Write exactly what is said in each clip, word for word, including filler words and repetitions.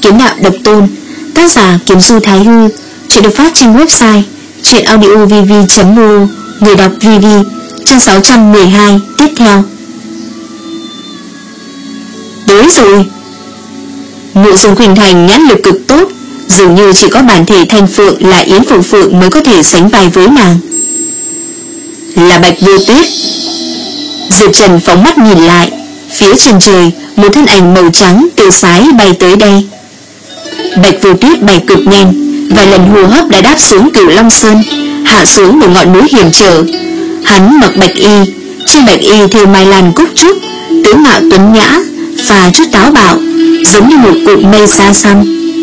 Kiếm đạo độc tôn. Tác giả Kiếm Du Thái Hư. Chuyện được phát trên website truyện audio v v chấm m o. Người đọc vê vê. Chương sáu trăm mười hai tiếp theo. Tới rồi. Mộ Dung Khuynh Thành nhãn lực cực tốt, dường như chỉ có bản thể Thanh Phượng là Yến Phượng Phượng mới có thể sánh vai với nàng. Là Bạch Vô Tuyết. Diệp Trần phóng mắt nhìn lại, phía trên trời một thân ảnh màu trắng tiêu sái bay tới đây. Bạch Vô Tuyết bay cực nhanh, vài lần hô hấp đã đáp xuống Cửu Long Sơn, hạ xuống một ngọn núi hiểm trở. Hắn mặc bạch y, trên bạch y thêu mai lan cúc trúc, tướng mạo tuấn nhã, và chút táo bạo, giống như một cụm mây xa xăm.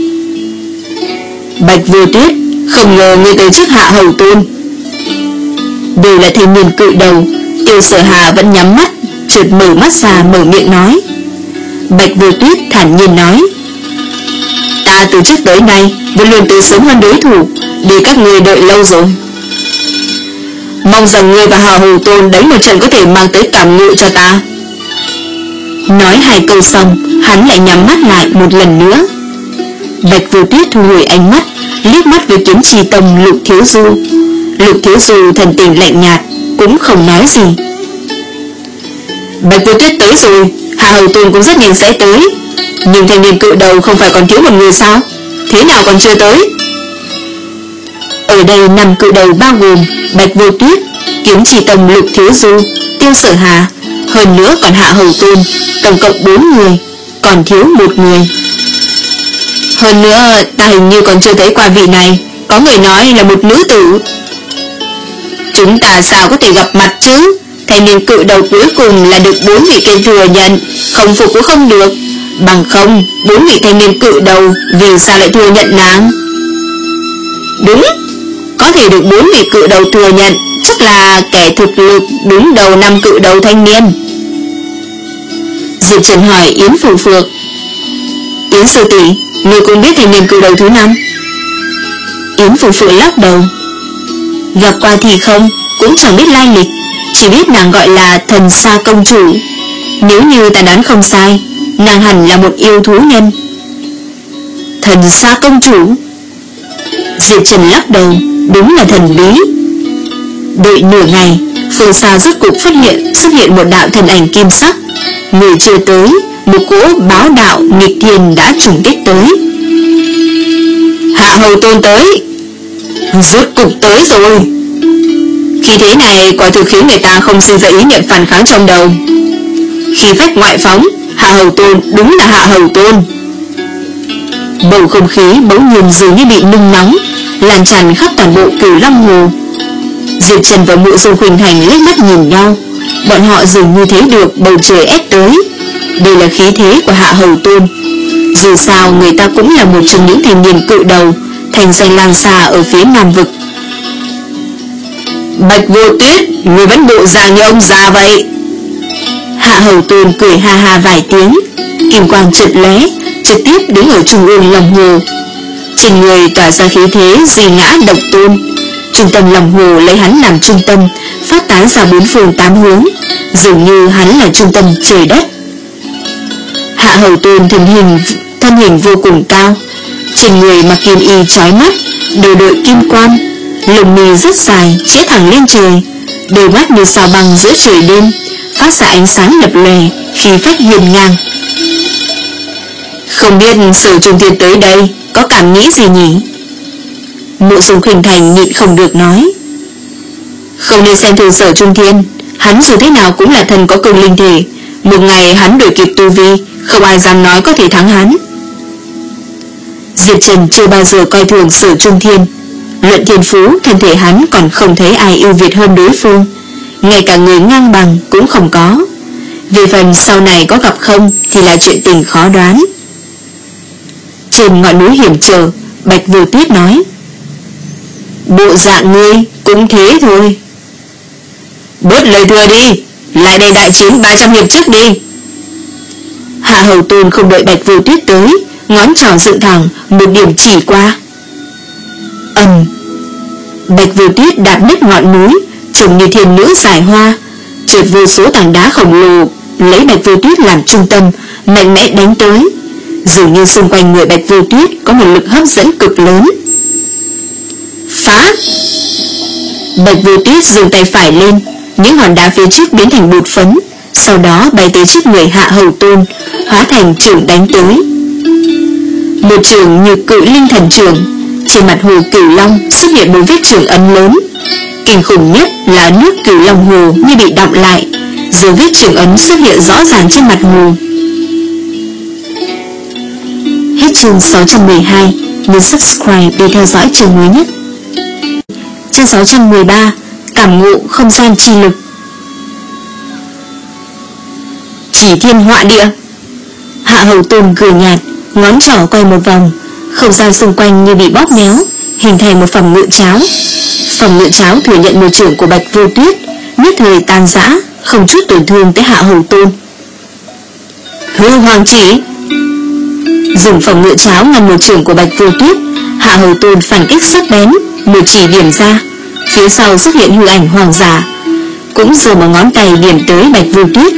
Bạch Vô Tuyết, không ngờ ngươi tới trước Hạ Hầu Tôn. Đều là thanh niên cự đầu, Tiêu Sở Hà vẫn nhắm mắt, chợt mở mắt ra mở miệng nói. Bạch Vô Tuyết thản nhiên nói: Ta từ trước tới nay vẫn luôn tới sớm hơn đối thủ, để các ngươi đợi lâu rồi. Mong rằng ngươi và Hạ Hầu Tôn đánh một trận có thể mang tới cảm ngộ cho ta. Nói hai câu xong, hắn lại nhắm mắt lại một lần nữa. Bạch Vô Tuyết thu hồi ánh mắt, liếc mắt với Kiếm Trì Tông Lục Thiếu Du. Lục Thiếu Du thần tình lạnh nhạt, cũng không nói gì. Bạch Vô Tuyết tới rồi, Hạ Hầu Tôn cũng rất nhanh sẽ tới. Nhưng thanh niên cự đầu không phải còn thiếu một người sao? Thế nào còn chưa tới? Ở đây năm cự đầu bao gồm Bạch Vô Tuyết, Kiếm Trì Tông Lục Thiếu Du, Tiêu Sở Hà, hơn nữa còn Hạ Hầu Tôn, tổng cộng bốn người, còn thiếu một người. Hơn nữa ta hình như còn chưa thấy qua vị này, có người nói là một nữ tử. Chúng ta sao có thể gặp mặt chứ? Thanh niên cự đầu cuối cùng là được bốn vị kia thừa nhận, không phục cũng không được. Bằng không, bốn vị thanh niên cự đầu vì sao lại thừa nhận nàng? Đúng, có thể được bốn vị cự đầu thừa nhận, chắc là kẻ thực lực đứng đầu năm cự đầu thanh niên. Diệp Trần hỏi Yến Phượng Phượng: Yến sư tỷ, ngươi cũng biết thanh niên cự đầu thứ năm? Yến Phượng Phượng lắc đầu: Gặp qua thì không, cũng chẳng biết lai lịch, chỉ biết nàng gọi là Thần Sa Công Chủ. Nếu như ta đoán không sai, nàng hẳn là một yêu thú nhân. Thần Sa Công Chủ? Diệp Trần lắc đầu: Đúng là thần bí. Đợi nửa ngày, phương xa rốt cục phát hiện xuất hiện một đạo thần ảnh kim sắc. Người chưa tới, một cỗ báo đạo nghịch thiên đã trùng kích tới. Hạ Hầu Tôn tới. Rốt cục tới rồi. Khi thế này quả thực khiến người ta không sinh ra ý niệm phản kháng trong đầu. Khi phách ngoại phóng, Hạ Hầu Tôn đúng là Hạ Hầu Tôn. Bầu không khí bỗng nhiên dường như bị nung nóng, lan tràn khắp toàn bộ Cửu Long Hồ. Diệp Trần và Mộ Dung Khuynh Thành liếc mắt nhìn nhau, bọn họ dường như thấy được bầu trời ép tới. Đây là khí thế của Hạ Hầu Tôn. Dù sao người ta cũng là một trong những thanh niên cự đầu, thành danh lan xa ở phía Nam Vực. Bạch Vô Tuyết, người vẫn bộ dạng như ông già vậy. Hạ Hầu Tôn cười ha ha vài tiếng, kim quang chợt lóe, trực tiếp đứng ở trung ương lòng hồ. Trên người tỏa ra khí thế duy ngã độc tôn. Trung tâm lòng hồ lấy hắn làm trung tâm, phát tán ra bốn phương tám hướng, dường như hắn là trung tâm trời đất. Hạ Hầu Tôn thân hình thân hình vô cùng cao, trên người mặc kim y chói mắt, đầu đội kim quan, lồng mi rất dài chĩa thẳng lên trời, đôi mắt như sao băng giữa trời đêm, phát ra ánh sáng lập lòe khi phách hiên ngang. Không biết Sở Trung Thiên tới đây có cảm nghĩ gì nhỉ? Mộ Dung Khuynh Thành nhịn không được nói. Không nên xem thường Sở Trung Thiên, hắn dù thế nào cũng là thần có cường linh thể, một ngày hắn đổi kịp tu vi, không ai dám nói có thể thắng hắn. Diệp Trần chưa bao giờ coi thường Sở Trung Thiên. Luận thiên phú, thân thể hắn còn không thấy ai ưu việt hơn đối phương, ngay cả người ngang bằng cũng không có. Về phần sau này có gặp không thì là chuyện tình khó đoán. Trên ngọn núi hiểm trở, Bạch Vô Tuyết nói: Bộ dạng ngươi cũng thế thôi. Bớt lời thừa đi, lại đây đại chiến ba trăm hiệp trước đi. Hạ Hầu Tôn không đợi Bạch Vô Tuyết tới, ngón trỏ dựng thẳng, một điểm chỉ qua. Ầm. Bạch Vô Tuyết đạp nứt ngọn núi, trông như thiên nữ giải hoa. Chợt vô số tảng đá khổng lồ lấy Bạch Vô Tuyết làm trung tâm, mạnh mẽ đánh tới. Dường như xung quanh người Bạch Vô Tuyết có một lực hấp dẫn cực lớn. Phá! Bạch Vô Tuyết giương tay phải lên, những hòn đá phía trước biến thành bột phấn, sau đó bay tới trước người Hạ Hầu Tôn, hóa thành chưởng đánh tới. Một chưởng như cự linh thần chưởng. Trên mặt hồ Cửu Long xuất hiện một vết chưởng ấn lớn. Kinh khủng nhất là nước Cửu Long hồ như bị đọng lại, dấu vết chưởng ấn xuất hiện rõ ràng trên mặt hồ. Hết chương sáu trăm mười hai. Nhấn subscribe để theo dõi chương mới nhất. Chương sáu trăm mười ba. Cảm ngộ không gian chi lực. Chỉ thiên họa địa. Hạ Hầu Tôn cười nhạt, ngón trỏ quay một vòng, không gian xung quanh như bị bóp méo, hình thành một phòng ngự cháo. Phòng ngự cháo thừa nhận một chưởng của Bạch Vô Tuyết, nhất thời tan rã, không chút tổn thương tới Hạ Hầu Tôn. Hư Hoàng Chỉ. Dùng phòng ngự cháo ngăn một chưởng của Bạch Vô Tuyết, Hạ Hầu Tôn phản kích sắc bén, một chỉ điểm ra, phía sau xuất hiện hư ảnh hoàng giả, cũng giơ một ngón tay điểm tới Bạch Vô Tuyết.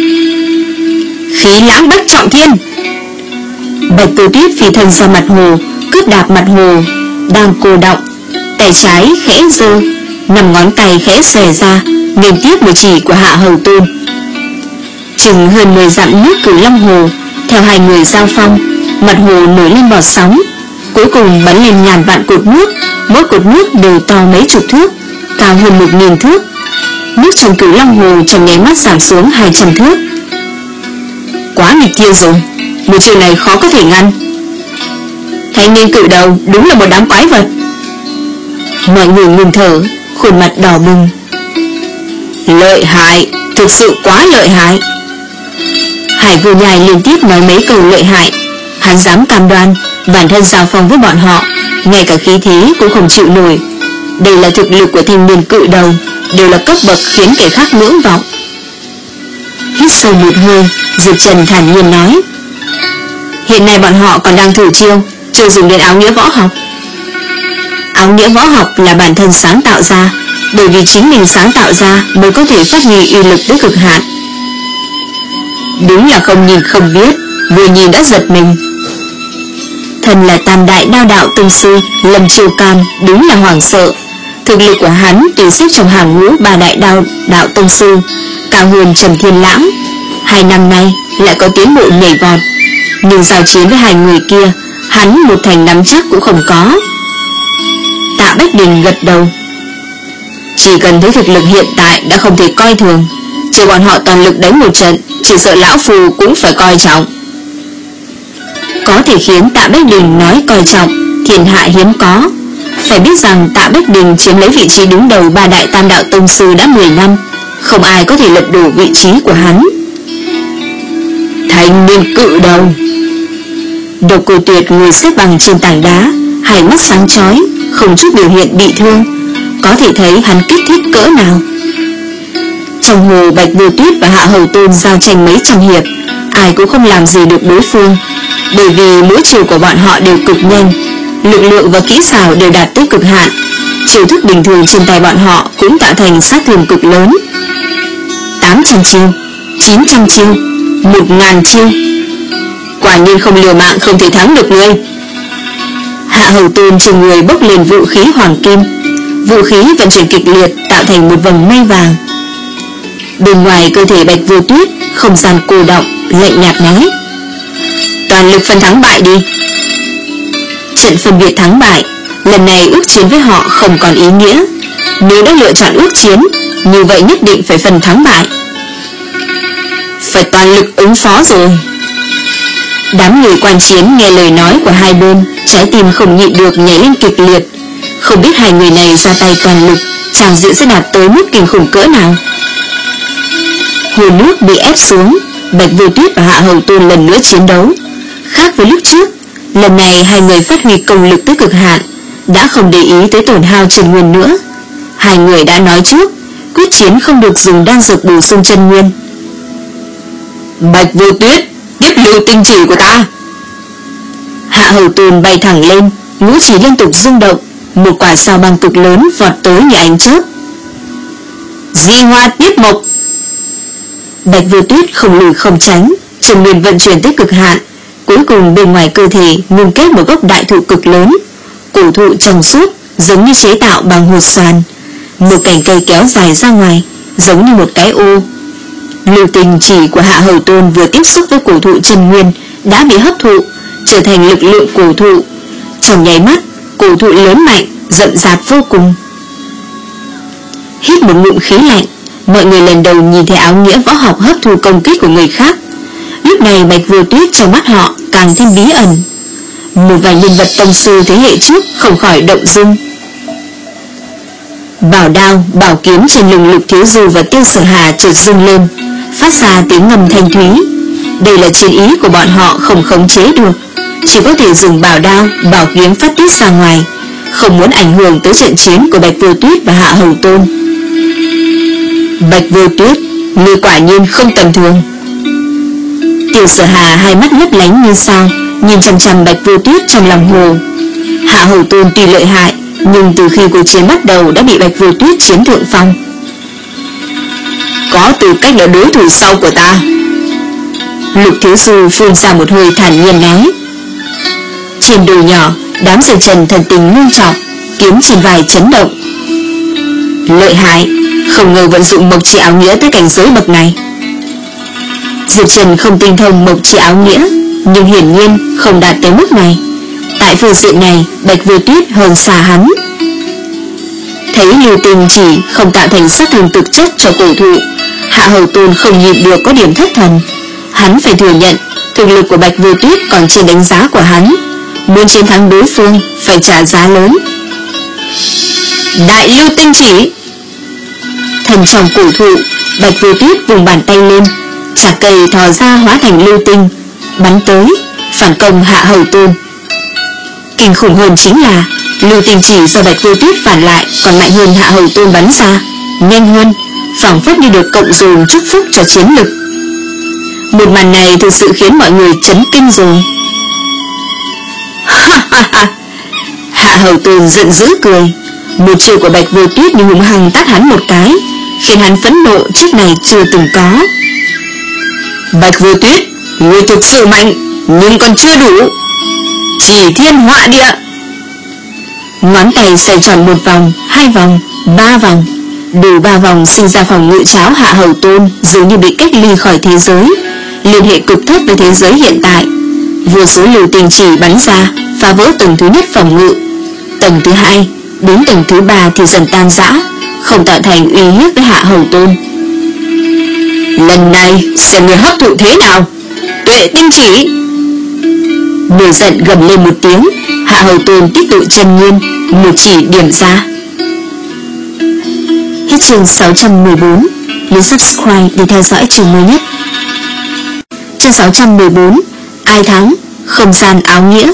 Khí lãng bách trọng thiên. Bạch Vô Tuyết phi thân ra mặt hồ, cướp đạp mặt hồ, đang cô động, tay trái khẽ giơ, năm ngón tay khẽ xòe ra, liên tiếp một chỉ của Hạ Hầu Tôn. Chừng hơn mười dặm nước Cửu Long hồ, theo hai người giao phong, mặt hồ nổi lên bọt sóng, cuối cùng bắn lên ngàn vạn cột nước, mỗi cột nước đều to mấy chục thước, cao hơn một nghìn thước. Nước trong Cửu Long hồ trong nháy mắt giảm xuống hai trăm thước. Quá nghịch thiên rồi, một chiều này khó có thể ngăn. Thanh niên cự đầu đúng là một đám quái vật. Mọi người ngừng thở, khuôn mặt đỏ bừng. Lợi hại, thực sự quá lợi hại. Hải Vô Nhai liên tiếp nói mấy câu lợi hại. Hắn dám cam đoan bản thân giao phong với bọn họ, ngay cả khí thế cũng không chịu nổi. Đây là thực lực của thanh niên cự đầu, đều là cấp bậc khiến kẻ khác ngưỡng vọng. Hít sâu một hơi, Diệp Trần thản nhiên nói, hiện nay bọn họ còn đang thử chiêu, chưa dùng đến áo nghĩa võ học. Áo nghĩa võ học là bản thân sáng tạo ra, bởi vì chính mình sáng tạo ra mới có thể phát huy uy lực tới cực hạn. Đúng là không nhìn không biết, vừa nhìn đã giật mình. Thân là tam đại đao đạo tông sư Lâm Chiêu Cam đúng là hoảng sợ. Thực lực của hắn từ xếp trong hàng ngũ ba đại đao đạo tông sư, cao hơn Trần Thiên Lãng. Hai năm nay lại có tiến bộ nhảy vọt, nhưng giao chiến với hai người kia, hắn một thành nắm chắc cũng không có. Tạ Bách Đình gật đầu. Chỉ cần thấy thực lực hiện tại đã không thể coi thường, chỉ bọn họ toàn lực đánh một trận, chỉ sợ lão phù cũng phải coi trọng. Có thể khiến Tạ Bách Đình nói coi trọng, thiên hạ hiếm có. Phải biết rằng Tạ Bách Đình chiếm lấy vị trí đứng đầu ba đại tam đạo tông sư đã mười năm, không ai có thể lật đổ vị trí của hắn. Thanh niên cự đầu. Độc Cô Tuyệt ngồi xếp bằng trên tảng đá, hai mắt sáng chói, không chút biểu hiện bị thương, có thể thấy hắn kích thích cỡ nào. Trong hồ, Bạch Vô Tuyết và Hạ Hầu Tôn giao tranh mấy trăm hiệp, ai cũng không làm gì được đối phương, bởi vì mỗi chiều của bọn họ đều cực nhanh, lực lượng và kỹ xảo đều đạt tới cực hạn. Chiêu thức bình thường trên tay bọn họ cũng tạo thành sát thương cực lớn. Tám trăm chiêu, chín trăm chiêu, một ngàn chiêu. Quả nhiên không liều mạng không thể thắng được ngươi. Hạ Hầu Tôn trên người bốc lên vũ khí hoàng kim, vũ khí vận chuyển kịch liệt tạo thành một vầng mây vàng. Bên ngoài cơ thể Bạch Vô Tuyết, không gian cô đọng, lạnh nhạt nói, toàn lực phân thắng bại đi. Trận phân biệt thắng bại, lần này ước chiến với họ không còn ý nghĩa. Nếu đã lựa chọn ước chiến, như vậy nhất định phải phân thắng bại. Phải toàn lực ứng phó rồi. Đám người quan chiến nghe lời nói của hai bên, trái tim không nhịn được nhảy lên kịch liệt. Không biết hai người này ra tay toàn lực, tràng diện sẽ đạt tới mức kinh khủng cỡ nào. Hồ nước bị ép xuống, Bạch Vô Tuyết và Hạ Hầu Tôn lần nữa chiến đấu. Khác với lúc trước, lần này hai người phát huy công lực tới cực hạn, đã không để ý tới tổn hao chân nguyên nữa. Hai người đã nói trước, quyết chiến không được dùng đan dược bổ sung chân nguyên. Bạch Vô Tuyết, tiếp lưu tinh chỉ của ta. Hạ Hầu Tôn bay thẳng lên, ngũ chỉ liên tục rung động, một quả sao băng cực lớn vọt tới như ánh chớp. Di Hoa Tiếp Mộc. Bạch Vô Tuyết không lùi không tránh, chân nguyên vận chuyển tới cực hạn, Cuối cùng bên ngoài cơ thể ngưng kết một gốc đại thụ cực lớn, cổ thụ trong suốt giống như chế tạo bằng hột xoàn, một cành cây kéo dài ra ngoài giống như một cái ô. Lưu tình chỉ của Hạ Hầu Tôn vừa tiếp xúc với cổ thụ chân nguyên đã bị hấp thụ, trở thành lực lượng cổ thụ. Trong nháy mắt, cổ thụ lớn mạnh, rậm rạp vô cùng. Hít một ngụm khí lạnh, mọi người lần đầu nhìn thấy áo nghĩa võ học hấp thu công kích của người khác. Lúc này Bạch Vô Tuyết trong mắt họ càng thêm bí ẩn. Một vài nhân vật tông sư thế hệ trước không khỏi động dung. Bảo đao, bảo kiếm trên lưng Lục Thiếu Du và Tiêu Sở Hà chợt rung lên, phát ra tiếng ngầm thanh thúy. Đây là chiến ý của bọn họ không khống chế được, chỉ có thể dùng bảo đao, bảo kiếm phát tiết ra ngoài, không muốn ảnh hưởng tới trận chiến của Bạch Vô Tuyết và Hạ Hầu Tôn. Bạch Vô Tuyết, ngươi quả nhiên không tầm thường. Tiêu Sở Hà hai mắt lấp lánh như sao, nhìn chằm chằm Bạch Vô Tuyết trong lòng hồ. Hạ Hầu Tôn tuy lợi hại, nhưng từ khi cuộc chiến bắt đầu đã bị Bạch Vô Tuyết chiếm thượng phong. Có tư cách là đối thủ sau của ta. Lục Thiếu Du phun ra một hơi thản nhiên nói. Trên đồi nhỏ, đám Diệp Trần thần tình ngưng trọng, kiếm trên vai chấn động. Lợi hại, không ngờ vận dụng mộc chi áo nghĩa tới cảnh giới bậc này. Diệp Trần không tinh thông mộc chi áo nghĩa, nhưng hiển nhiên không đạt tới mức này. Tại phương diện này, Bạch Vô Tuyết hơn xa hắn. Thấy Lưu Tình chỉ không tạo thành sát thương thực chất cho cổ thụ, Hạ Hầu Tôn không nhịn được có điểm thất thần. Hắn phải thừa nhận thực lực của Bạch Vô Tuyết còn trên đánh giá của hắn. Muốn chiến thắng đối phương phải trả giá lớn. Đại Lưu Tinh chỉ. Thần trong cổ thụ, Bạch Vô Tuyết vùng bàn tay lên, chạc cây thò ra hóa thành lưu tinh, bắn tới, phản công Hạ Hầu Tôn. Kinh khủng hơn chính là lưu tinh chỉ do Bạch Vô Tuyết phản lại còn mạnh hơn Hạ Hầu Tôn bắn ra, nhanh hơn, phảng phất như được cộng dồn chúc phúc cho chiến lực. Một màn này thực sự khiến mọi người chấn kinh rồi. Hạ Hầu Tôn giận dữ cười. Một chiêu của Bạch Vô Tuyết như hung hăng tát hắn một cái, khiến hắn phẫn nộ trước này chưa từng có. Bạch Vô Tuyết, ngươi thực sự mạnh, nhưng còn chưa đủ. Chỉ thiên họa địa. Ngón tay xoay tròn một vòng, hai vòng, ba vòng, đủ ba vòng sinh ra phòng ngự cháo Hạ Hầu Tôn dường như bị cách ly khỏi thế giới, liên hệ cực thấp với thế giới hiện tại. Vô số lưu tình chỉ bắn ra, phá vỡ tầng thứ nhất phòng ngự. Tầng thứ hai đến tầng thứ ba thì dần tan rã, không tạo thành uy hiếp với Hạ Hầu Tôn. Lần này xem người hấp thụ thế nào. Tuệ tinh chỉ. Nổi giận gầm lên một tiếng, Hạ Hầu Tôn tích tụ chân nguyên, một chỉ điểm ra. Hết chương sáu trăm mười bốn. Nhấn subscribe để theo dõi chương mới nhất. Chương sáu trăm mười bốn. Ai thắng? Không gian áo nghĩa.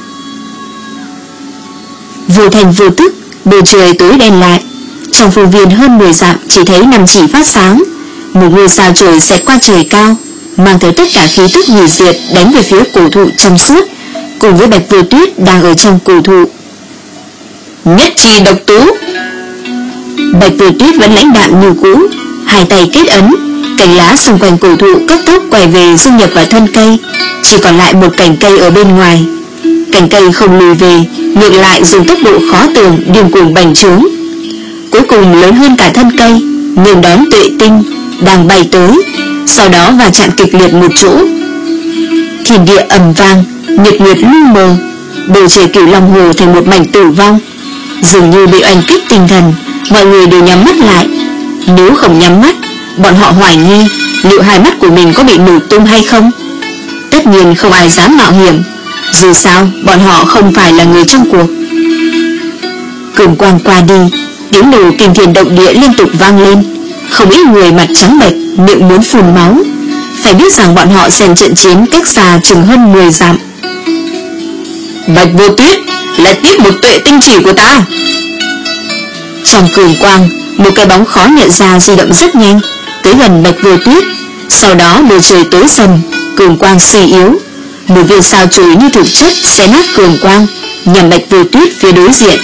Vô thành vô tức, bầu trời tối đen lại. Trong phương viên hơn mười dặm chỉ thấy năm chỉ phát sáng. Một ngôi sao trời xẹt qua trời cao, mang tới tất cả khí tức hủy diệt đánh về phía cổ thụ trong suốt, cùng với Bạch Vô Tuyết đang ở trong cổ thụ. Nhất chi độc tú. Bạch Vô Tuyết vẫn lãnh đạm như cũ, hai tay kết ấn, cành lá xung quanh cổ thụ cấp tốc quay về dung nhập vào thân cây, chỉ còn lại một cành cây ở bên ngoài. Cành cây không lùi về, ngược lại dùng tốc độ khó tường điên cuồng bành trướng, cuối cùng lớn hơn cả thân cây, nghênh đón Tuệ Tinh đang bay tới, sau đó va chạm kịch liệt một chỗ. Thiên địa ầm vang, nhật nguyệt lu mờ, bầu trời Cửu Long Hồ thành một mảnh tử vong. Dường như bị oanh kích tinh thần, mọi người đều nhắm mắt lại. Nếu không nhắm mắt, bọn họ hoài nghi liệu hai mắt của mình có bị nổ tung hay không. Tất nhiên không ai dám mạo hiểm, dù sao bọn họ không phải là người trong cuộc. Cường quang qua đi, tiếng nổ kinh thiên động địa liên tục vang lên. Không ít người mặt trắng bệch, miệng muốn phun máu. Phải biết rằng bọn họ xem trận chiến cách xa chừng hơn mười dặm. Bạch Vô Tuyết, lại tiếp một tuệ tinh chỉ của ta. Trong cường quang, một cái bóng khó nhận ra di động rất nhanh, tới gần Bạch Vô Tuyết. Sau đó bầu trời tối dần, cường quang suy yếu, một viên sao chổi như thực chất xé nát cường quang, nhằm Bạch Vô Tuyết phía đối diện.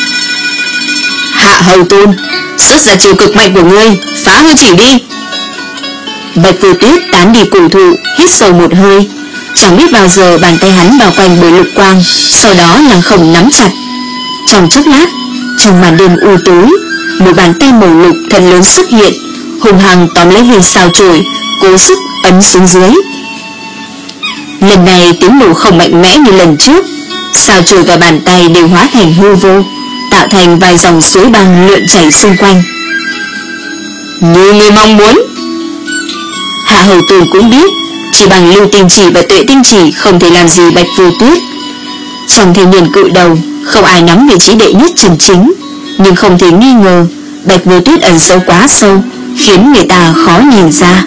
Hạ Hầu Tôn, xuất ra chiều cực mạnh của ngươi, phá hư chỉ đi. Bạch Vô Tuyết tán đi cổ thụ, hít sâu một hơi, Chẳng biết bao giờ bàn tay hắn bao quanh bởi lục quang, sau đó lăng không nắm chặt. Trong chốc lát, trong màn đêm u tối, một bàn tay màu lục thật lớn xuất hiện, hùng hăng tóm lấy viên sao chổi, cố sức ấn xuống dưới. Lần này tiếng nổ không mạnh mẽ như lần trước, sao chổi và bàn tay đều hóa thành hư vô, tạo thành vài dòng suối băng lượn chảy xung quanh. Như người mong muốn. Hạ Hầu Tôn cũng biết chỉ bằng Lưu Tinh Chỉ và Tuệ Tinh Chỉ không thể làm gì Bạch Vô Tuyết. Trong thanh niên cự đầu không ai nắm vị trí đệ nhất chân chính, nhưng không thể nghi ngờ Bạch Vô Tuyết ẩn sâu quá sâu, khiến người ta khó nhìn ra.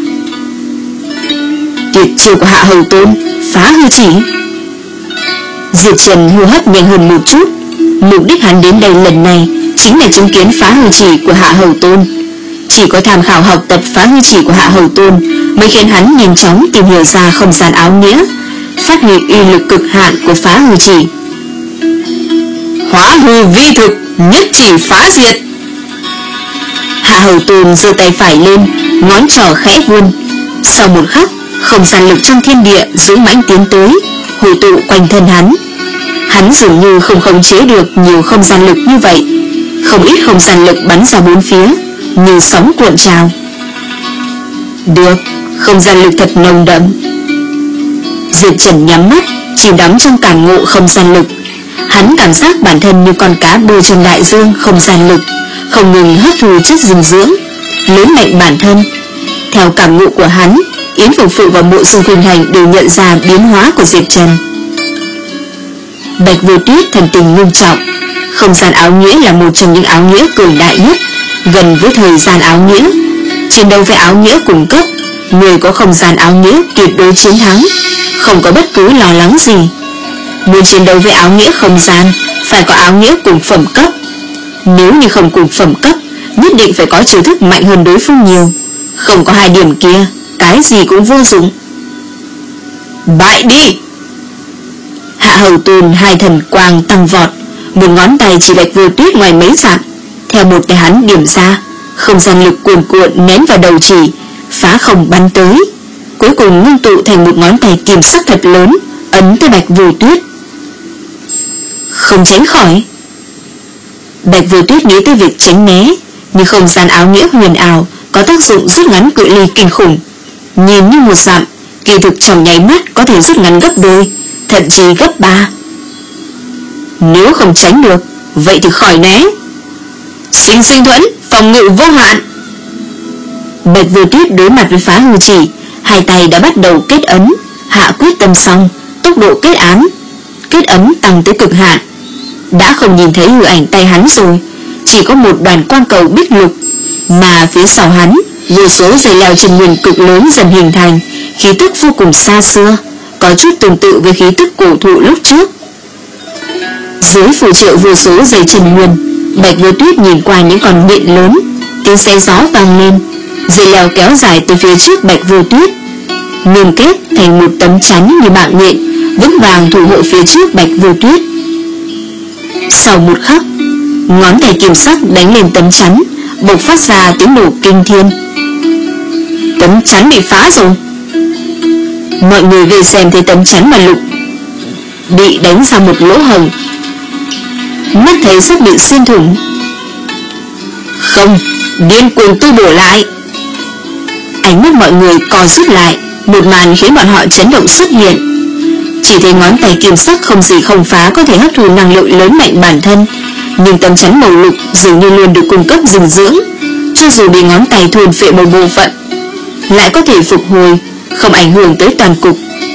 Tuyệt chiêu của Hạ Hầu Tôn, phá hư chỉ. Diệp Trần hô hấp nhanh hơn một chút. Mục đích hắn đến đây lần này chính là chứng kiến phá hư chỉ của Hạ Hầu Tôn. Chỉ có tham khảo học tập phá hư chỉ của Hạ Hầu Tôn mới khiến hắn nhanh chóng tìm hiểu ra không gian áo nghĩa, phát huy uy lực cực hạn của phá hư chỉ. Hóa hư vi thực, nhất chỉ phá diệt. Hạ Hầu Tôn giơ tay phải lên, ngón trỏ khẽ vươn. Sau một khắc, không gian lực trong thiên địa dũng mãnh tiến tới, hội tụ quanh thân hắn. Hắn dường như không khống chế được nhiều không gian lực như vậy, không ít không gian lực bắn ra bốn phía, như sóng cuộn trào. Được, không gian lực thật nồng đậm. Diệp Trần nhắm mắt, chìm đắm trong cảm ngộ không gian lực. Hắn cảm giác bản thân như con cá bơi trong đại dương không gian lực, không ngừng hấp thu chất dinh dưỡng, lớn mạnh bản thân. Theo cảm ngộ của hắn, Yến Phục Phụ và Mộ Dung Khuynh Thành đều nhận ra biến hóa của Diệp Trần. Bạch Vô Tuyết thần tình nghiêm trọng. Không gian áo nghĩa là một trong những áo nghĩa cường đại nhất, gần với thời gian áo nghĩa. Chiến đấu với áo nghĩa cùng cấp, người có không gian áo nghĩa tuyệt đối chiến thắng, không có bất cứ lo lắng gì. Muốn chiến đấu với áo nghĩa không gian, phải có áo nghĩa cùng phẩm cấp. Nếu như không cùng phẩm cấp, nhất định phải có chiêu thức mạnh hơn đối phương nhiều. Không có hai điểm kia, cái gì cũng vô dụng. Bại đi! Hạ Hầu Tôn hai thần quang tăng vọt, một ngón tay chỉ Bạch Vô Tuyết ngoài mấy dặm. Theo một tay hắn điểm ra, không gian lực cuồn cuộn nén vào đầu chỉ, phá không bắn tới, cuối cùng ngưng tụ thành một ngón tay kim sắc thật lớn, ấn tới Bạch Vô Tuyết. Không tránh khỏi. Bạch Vô Tuyết nghĩ tới việc tránh né, nhưng không gian áo nghĩa huyền ảo có tác dụng rút ngắn cự ly kinh khủng. Nhìn như một dặm, kỳ thực trong nháy mắt có thể rút ngắn gấp đôi, thậm chí gấp ba. Nếu không tránh được, vậy thì khỏi né. Sinh sinh thuẫn, phòng ngự vô hạn. Bạch Vô Tuyết đối mặt với phá hư chỉ, hai tay đã bắt đầu kết ấn, hạ quyết tâm xong, tốc độ kết án, kết ấn tăng tới cực hạn. Đã không nhìn thấy hư ảnh tay hắn rồi, chỉ có một đoàn quang cầu bích lục, mà phía sau hắn vô số dây leo chân nguyên cực lớn dần hình thành, khí tức vô cùng xa xưa, có chút tương tự với khí tức cổ thụ lúc trước. Dưới phù triệu vô số dây chân nguyên, Bạch Vô Tuyết nhìn qua những con nhện lớn, tiếng xé gió vang lên, dây leo kéo dài từ phía trước Bạch Vô Tuyết, ngưng kết thành một tấm chắn như mạng nhện, vững vàng thủ hộ phía trước Bạch Vô Tuyết. Sau một khắc, ngón tay kim sắc đánh lên tấm chắn, bộc phát ra tiếng nổ kinh thiên. Tấm chắn bị phá rồi. Mọi người về xem thấy tấm chắn mà lục bị đánh ra một lỗ hổng, mắt thấy sắp bị xuyên thủng. Không, điên cuồng tu bổ lại. Ánh mắt mọi người co rút lại, một màn khiến bọn họ chấn động xuất hiện. Chỉ thấy ngón tay kim sắc không gì không phá có thể hấp thụ năng lượng lớn mạnh bản thân, nhưng tấm chắn màu lục dường như luôn được cung cấp dinh dưỡng, cho dù bị ngón tay thôn phệ một bộ phận, lại có thể phục hồi, không ảnh hưởng tới toàn cục.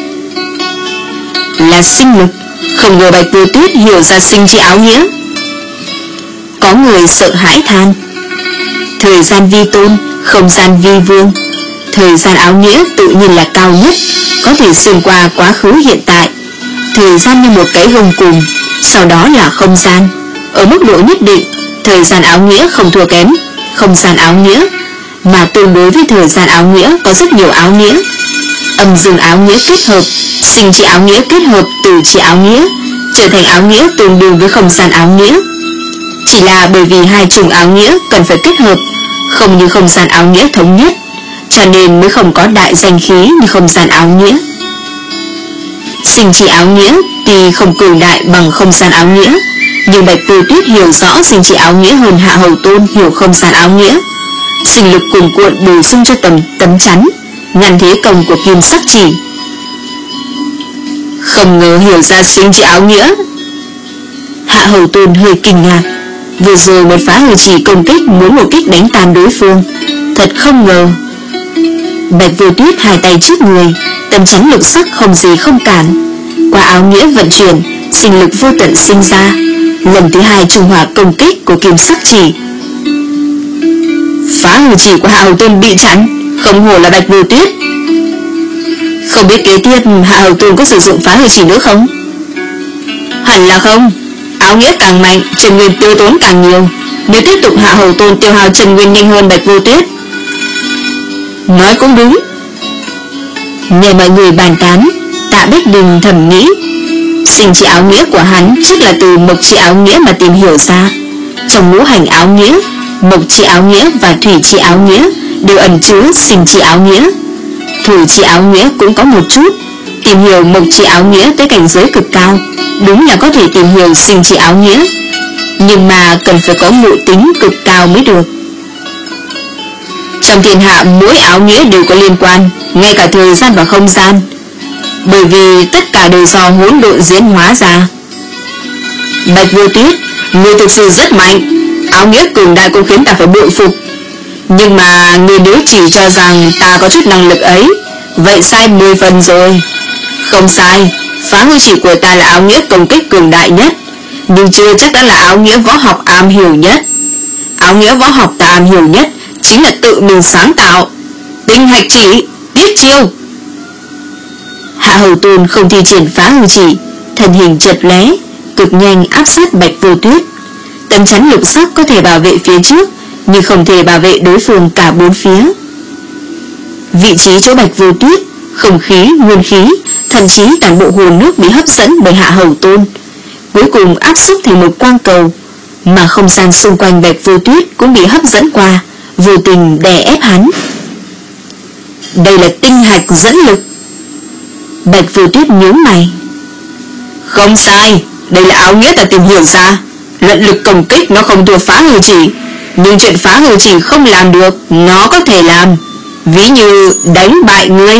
Là sinh lực. Không ngờ Bạch Vô Tuyết hiểu ra sinh chi áo nghĩa. Có người sợ hãi than, thời gian vi tôn, không gian vi vương. Thời gian áo nghĩa tự nhiên là cao nhất, có thể xuyên qua quá khứ hiện tại. Thời gian như một cái gông cùm, sau đó là không gian. Ở mức độ nhất định, thời gian áo nghĩa không thua kém không gian áo nghĩa, mà tương đối với thời gian áo nghĩa có rất nhiều áo nghĩa. Âm dương áo nghĩa kết hợp, sinh chi áo nghĩa kết hợp tử chi áo nghĩa, trở thành áo nghĩa tương đương với không gian áo nghĩa. Chỉ là bởi vì hai chủng áo nghĩa cần phải kết hợp, không như không gian áo nghĩa thống nhất, cho nên mới không có đại danh khí như không gian áo nghĩa. Sinh chi áo nghĩa tuy không cường đại bằng không gian áo nghĩa, nhưng Bạch Vô Tuyết hiểu rõ sinh chi áo nghĩa hơn Hạ Hầu Tôn hiểu không gian áo nghĩa. Sinh lực cuồn cuộn bổ sung cho tầm tấm chắn, ngăn thế công của kim sắc chỉ. Không ngờ hiểu ra sinh chi áo nghĩa. Hạ Hầu Tôn hơi kinh ngạc. Vừa rồi một phá hư chỉ công kích muốn một kích đánh tan đối phương, thật không ngờ. Bạch Vô Tuyết hai tay trước người, tấm chắn lục sắc không gì không cản. Qua áo nghĩa vận chuyển, sinh lực vô tận sinh ra. Lần thứ hai trung hòa công kích của kim sắc chỉ. Phá hư chỉ của Hạ Hầu Tôn bị chặn, không hổ là Bạch Vô Tuyết. Không biết kế tiếp Hạ Hầu Tôn có sử dụng phá hư chỉ nữa không? Hẳn là không. Áo nghĩa càng mạnh, chân nguyên tiêu tốn càng nhiều. Nếu tiếp tục Hạ Hầu Tôn tiêu hao chân nguyên nhanh hơn Bạch Vô Tuyết. Nói cũng đúng. Nghe mọi người bàn tán, Tạ Bích Đình thầm nghĩ, sinh chi áo nghĩa của hắn chắc là từ mộc chi áo nghĩa mà tìm hiểu ra. Trong ngũ hành áo nghĩa, mộc chi áo nghĩa và thủy chi áo nghĩa đều ẩn chứa sinh chi áo nghĩa. Thủy chi áo nghĩa cũng có một chút. Tìm hiểu mộc chi áo nghĩa tới cảnh giới cực cao, đúng là có thể tìm hiểu sinh chi áo nghĩa, nhưng mà cần phải có ngộ tính cực cao mới được. Trong thiên hạ mỗi áo nghĩa đều có liên quan, ngay cả thời gian và không gian, bởi vì tất cả đều do hỗn độn diễn hóa ra. Bạch Vô Tuyết, người thực sự rất mạnh, áo nghĩa cường đại cũng khiến ta phải bội phục. Nhưng mà người nếu chỉ cho rằng ta có chút năng lực ấy, vậy sai mười phần rồi. Không sai, phá hư chỉ của ta là áo nghĩa công kích cường đại nhất, nhưng chưa chắc đã là áo nghĩa võ học am hiểu nhất. Áo nghĩa võ học ta am hiểu nhất chính là tự mình sáng tạo. Tinh hạch chỉ, tiết chiêu. Hạ Hầu Tôn không thi triển phá hư chỉ, thân hình chợt lóe, cực nhanh áp sát Bạch Vô Tuyết. Tấm chắn lục sắc có thể bảo vệ phía trước, nhưng không thể bảo vệ đối phương cả bốn phía. Vị trí chỗ Bạch Vô Tuyết, không khí, nguyên khí, thậm chí toàn bộ hồ nước bị hấp dẫn bởi Hạ Hầu Tôn, cuối cùng áp xúc thành một quang cầu, mà không gian xung quanh Bạch Vô Tuyết cũng bị hấp dẫn qua, vô tình đè ép hắn. Đây là tinh hạch dẫn lực. Bạch Vô Tuyết nhướng mày. Không sai, đây là áo nghĩa ta tìm hiểu ra. Luận lực công kích nó không thua phá hư chỉ, nhưng chuyện phá hư chỉ không làm được, nó có thể làm. Ví như đánh bại ngươi.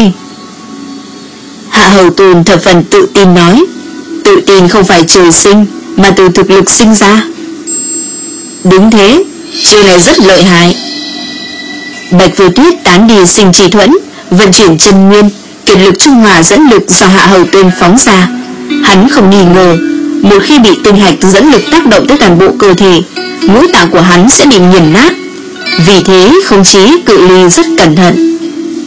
Hạ Hầu Tôn thập phần tự tin nói. Tự tin không phải trời sinh, mà từ thực lực sinh ra. Đúng thế, chiêu này rất lợi hại. Bạch Vô Tuyết tán đi sinh trì thuẫn, vận chuyển chân nguyên, kiệt lực trung hòa dẫn lực do Hạ Hầu Tôn phóng ra. Hắn không nghi ngờ, một khi bị tinh hạch dẫn lực tác động tới toàn bộ cơ thể, ngũ tạng của hắn sẽ bị nghiền nát. Vì thế không chí cự ly rất cẩn thận.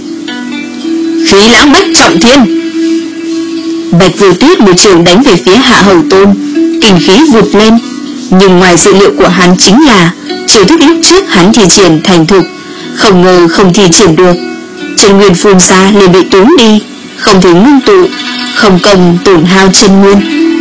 Khí lãng bách trọng thiên. Bạch Vô Tuyết một trường đánh về phía Hạ Hầu Tôn, kinh khí vụt lên. Nhưng ngoài dự liệu của hắn chính là chiêu thức lúc trước hắn thi triển thành thục, không ngờ không thi triển được. Chân nguyên phun ra liền bị tốn đi, không thể ngưng tụ, không công tổn hao chân nguyên.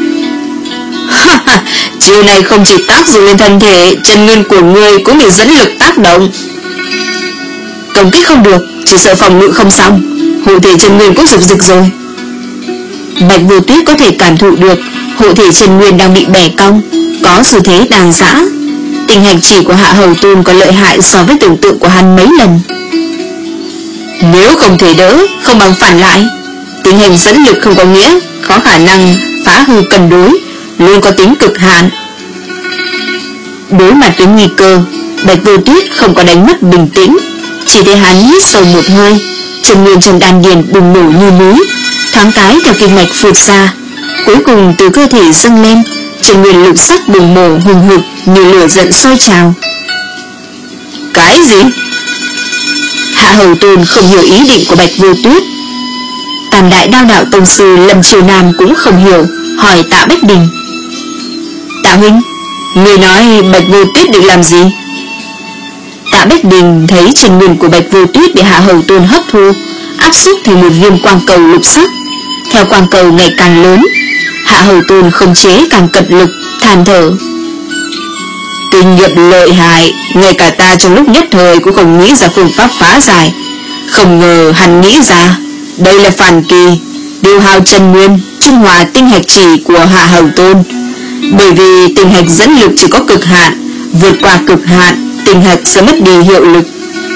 Chiêu này không chỉ tác dụng lên thân thể, chân nguyên của ngươi cũng bị dẫn lực tác động. Công kích không được, chỉ sợ phòng ngự không xong, hộ thể chân nguyên cũng rực rực rồi. Bạch Vô Tuyết có thể cảm thụ được hộ thể chân nguyên đang bị bẻ cong, có xu thế đàn giã. Tình hành chỉ của Hạ Hầu Tôn có lợi hại so với tưởng tượng của hắn mấy lần. Nếu không thể đỡ, không bằng phản lại. Tình hình dẫn lực không có nghĩa có khả năng phá hư cân đối, luôn có tính cực hạn. Đối mặt với nguy cơ, Bạch Vô Tuyết không có đánh mất bình tĩnh, chỉ thấy hắn hít sâu một hơi, chân nguyên trong đan điền bùng nổ như núi, thoáng cái theo kinh mạch phụt ra, cuối cùng từ cơ thể dâng lên, chân nguyên lục sắc bùng nổ hùng hực như lửa giận sôi trào. Cái gì? Hạ Hầu Tôn không hiểu ý định của Bạch Vô Tuyết. Tam đại đao đạo tông sư Lâm Triều Nam cũng không hiểu, hỏi Tạ Bách Đình. Tạ huynh, người nói Bạch Vô Tuyết định làm gì? Tạ Bách Đình thấy chân nguyên của Bạch Vô Tuyết bị Hạ Hầu Tôn hấp thu, áp xúc thành một viên quang cầu lục sắc. Theo quang cầu ngày càng lớn, Hạ Hầu Tôn không chế càng cật lực, than thở. Kinh nghiệm lợi hại, ngay cả ta trong lúc nhất thời cũng không nghĩ ra phương pháp phá giải. Không ngờ hắn nghĩ ra. Đây là phản kỳ, Tiêu hao Trần Nguyên trung hòa tinh hạch chỉ của Hạ Hầu Tôn. Bởi vì tinh hạch dẫn lực chỉ có cực hạn, vượt qua cực hạn tinh hạch sẽ mất đi hiệu lực.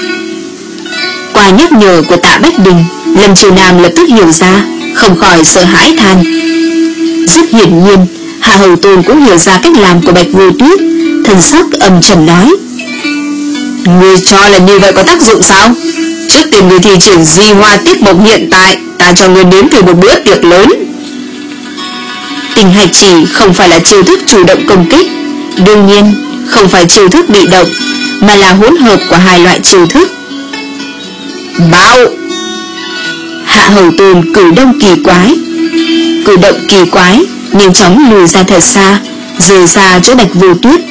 Qua nhắc nhở của Tạ Bách Đình, Lâm Triều Nam lập tức hiểu ra, không khỏi sợ hãi than. Rất hiển nhiên, Hạ Hầu Tôn cũng hiểu ra cách làm của Bạch Vô Tuyết, thần sắc âm trầm nói: Ngươi cho là như vậy có tác dụng sao? Trước tiên ngươi thi triển di hoa tiết mộc, hiện tại ta cho ngươi nếm thử một bữa tiệc lớn. Tinh hạch chỉ không phải là chiêu thức chủ động công kích, đương nhiên không phải chiêu thức bị động, mà là hỗn hợp của hai loại chiêu thức. Bạo! Hạ Hầu Tôn cử động kỳ quái, cử động kỳ quái nhanh chóng lùi ra thật xa, rời xa chỗ Bạch Vô Tuyết.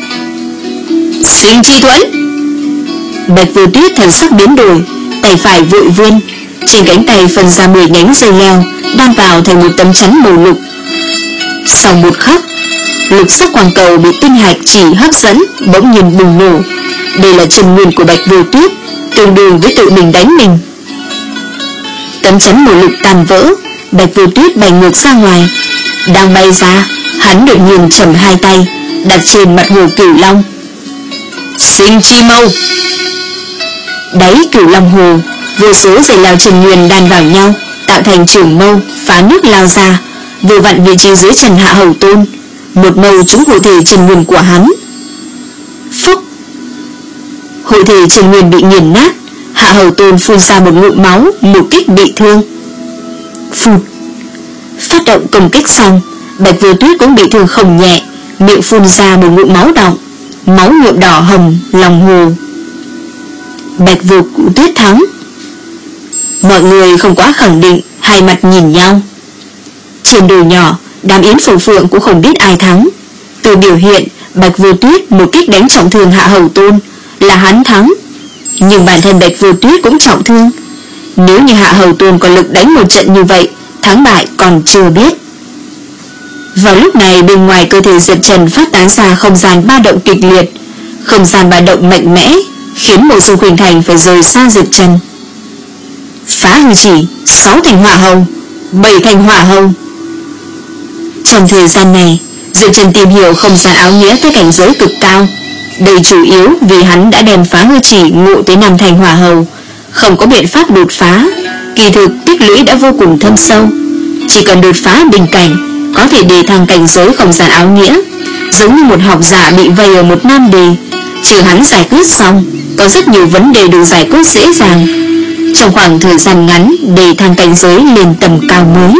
Sinh chi thuẫn! Bạch Vô Tuyết thần sắc biến đổi, tay phải vội vươn, trên cánh tay phân ra mười nhánh dây leo, đan vào thành một tấm chắn màu lục. Sau một khắc, lục sắc quang cầu bị tinh hạch chỉ hấp dẫn bỗng nhiên bùng nổ. Đây là chân nguyên của Bạch Vô Tuyết, tương đương với tự mình đánh mình. Tấm chắn màu lục tàn vỡ, Bạch Vô Tuyết bay ngược ra ngoài. Đang bay ra, hắn đột nhiên chầm hai tay đặt trên mặt hồ Cửu Long. Sinh chi mâu! Đáy Cửu Long hồ, vô số dây leo trần nguyên đan vào nhau, tạo thành trường mâu phá nước lao ra, vừa vặn vị trí dưới chân Hạ Hầu Tôn. Một mâu trúng hộ thể trần nguyên của hắn. Phúc! Hộ thể trần nguyên bị nghiền nát, Hạ Hầu Tôn phun ra một ngụm máu, một kích bị thương. Phụt! Phát động công kích xong, Bạch Vô Tuyết cũng bị thương không nhẹ, miệng phun ra một ngụm máu đọng, máu nhuộm đỏ hồng lòng hồ. Bạch Vô Tuyết thắng. Mọi người không quá khẳng định, hai mặt nhìn nhau. Trên đồi nhỏ, đám Yến Phượng Phượng cũng không biết ai thắng. Từ biểu hiện, Bạch Vô Tuyết một kích đánh trọng thương Hạ Hầu Tôn là hắn thắng, nhưng bản thân Bạch Vô Tuyết cũng trọng thương. Nếu như Hạ Hầu Tôn có lực đánh một trận như vậy, thắng bại còn chưa biết. Vào lúc này, bên ngoài cơ thể Diệp Trần phát tán ra không gian ba động kịch liệt, không gian ba động mạnh mẽ, khiến Mộ Dung Khuynh Thành phải rời xa Diệp Trần. Phá hư chỉ, sáu thành hỏa hầu, bảy thành hỏa hầu. Trong thời gian này, Diệp Trần tìm hiểu không gian áo nghĩa tới cảnh giới cực cao. Đây chủ yếu vì hắn đã đem phá hư chỉ ngộ tới năm thành hỏa hầu, không có biện pháp đột phá. Kỳ thực tích lũy đã vô cùng thâm sâu, chỉ cần đột phá bình cảnh có thể đề thăng cảnh giới không gian áo nghĩa. Giống như một học giả bị vây ở một nan đề, trừ hắn giải quyết xong, có rất nhiều vấn đề được giải quyết dễ dàng. Trong khoảng thời gian ngắn đề thăng cảnh giới lên tầm cao mới.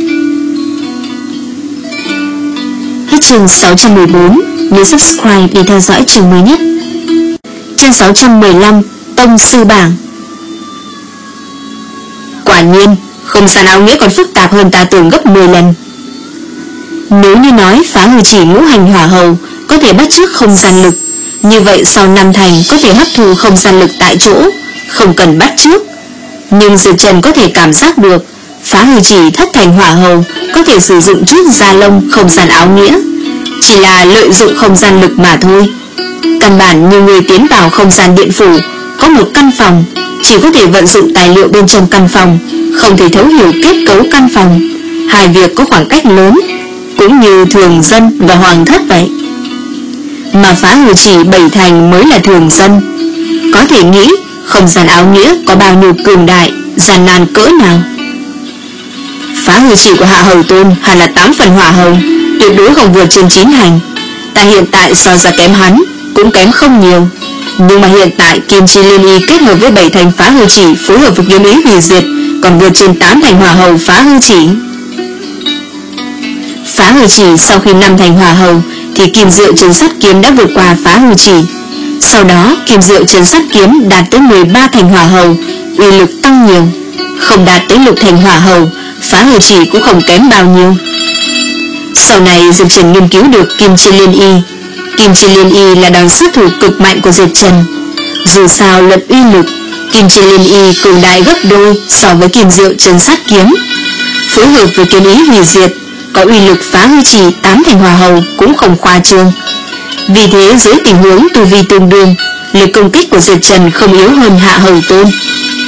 Hết chương sáu trăm mười bốn, nhớ subscribe để theo dõi chương mới nhất. Chương sáu trăm mười lăm, Tông Sư Bảng. Quả nhiên, không gian áo nghĩa còn phức tạp hơn ta tưởng gấp mười lần. Nếu như nói phá hư chỉ ngũ hành hỏa hầu có thể bắt chước không gian lực, như vậy sau năm thành có thể hấp thu không gian lực tại chỗ, không cần bắt chước. Nhưng Diệp Trần có thể cảm giác được phá hư chỉ thất thành hỏa hầu có thể sử dụng chút da lông không gian áo nghĩa, chỉ là lợi dụng không gian lực mà thôi. Căn bản như người tiến vào không gian điện phủ, có một căn phòng, chỉ có thể vận dụng tài liệu bên trong căn phòng, không thể thấu hiểu kết cấu căn phòng. Hai việc có khoảng cách lớn, cũng như thường dân và hoàng thất vậy. Mà phá hư chỉ bảy thành mới là thường dân. Có thể nghĩ không gian áo nghĩa có bao nhiêu cường đại, gian nan cỡ nào. Phá hư chỉ của Hạ Hầu Tôn hẳn là tám phần hỏa hầu, tuyệt đối không vượt trên chín thành. Ta hiện tại so ra kém hắn cũng kém không nhiều, nhưng mà hiện tại Kim Chi Liên Y kết hợp với bảy thành phá hư chỉ phối hợp với kiếm ý hủy diệt, còn vượt trên tám thành hỏa hầu phá hư chỉ. Phá hư chỉ sau khi năm thành hỏa hầu thì Kim Diệu Trấn Sát Kiếm đã vượt qua phá hư chỉ. Sau đó Kim Diệu Trấn Sát Kiếm đạt tới mười ba thành hỏa hầu, uy lực tăng nhiều. Không đạt tới lục thành hỏa hầu, phá hư chỉ cũng không kém bao nhiêu. Sau này Diệp Trần nghiên cứu được Kim Chi Liên Y. Kim Chi Liên Y là đòn sát thủ cực mạnh của Diệp Trần. Dù sao luận uy lực, Kim Chi Liên Y cường đại gấp đôi so với Kim Diệu Trấn Sát Kiếm. Phối hợp với kiếm ý hủy diệt, có uy lực phá hư chỉ tám thành hỏa hầu cũng không khoa trương. Vì thế dưới tình huống tu vi tương đương, lực công kích của Diệp Trần không yếu hơn Hạ Hầu Tôn.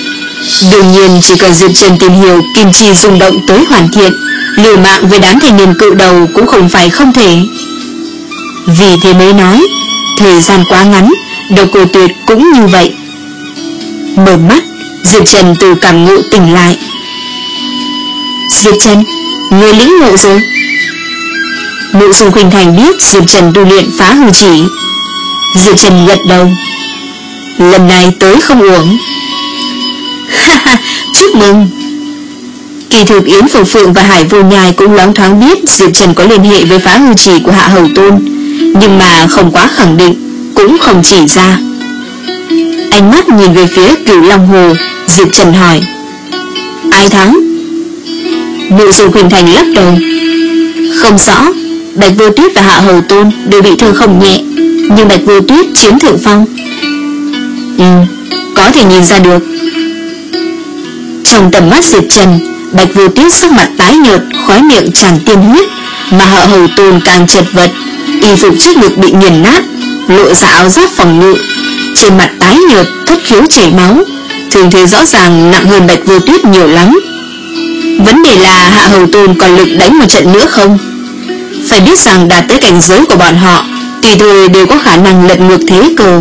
Đương nhiên chỉ cần Diệp Trần tìm hiểu kim chi rung động tới hoàn thiện, liều mạng với đám thanh niên cự đầu cũng không phải không thể. Vì thế mới nói, thời gian quá ngắn, Độc Cô Tuyệt cũng như vậy. Mở mắt, Diệp Trần từ cảm ngộ tỉnh lại. Diệp Trần, người lĩnh ngộ rồi. Mộ Dung Khuynh Thành biết Diệp Trần tu luyện phá hư chỉ. Diệp Trần gật đầu. Lần này tới không uổng. Haha, chúc mừng. Kỳ thực Yến Phượng Phượng và Hải Vô Nhai cũng loáng thoáng biết Diệp Trần có liên hệ với phá hư chỉ của Hạ Hầu Tôn, nhưng mà không quá khẳng định, cũng không chỉ ra. Ánh mắt nhìn về phía Cửu Long Hồ, Diệp Trần hỏi, ai thắng? Mộ Dung Khuynh Thành lắc đầu. Không rõ, Bạch Vô Tuyết và Hạ Hầu Tôn đều bị thương không nhẹ, nhưng Bạch Vô Tuyết chiếm thượng phong. Ừ, có thể nhìn ra được. Trong tầm mắt Diệp Trần, Bạch Vô Tuyết sắc mặt tái nhợt, khóe miệng tràn tiên huyết, mà Hạ Hầu Tôn càng chật vật, y phục trước ngực bị nghiền nát, lộ ra áo giáp phòng ngự, trên mặt tái nhợt, thất khiếu chảy máu, thường thế rõ ràng nặng hơn Bạch Vô Tuyết nhiều lắm. Vấn đề là Hạ Hầu Tôn còn lực đánh một trận nữa không? Phải biết rằng đạt tới cảnh giới của bọn họ, tùy thời đều có khả năng lật ngược thế cờ.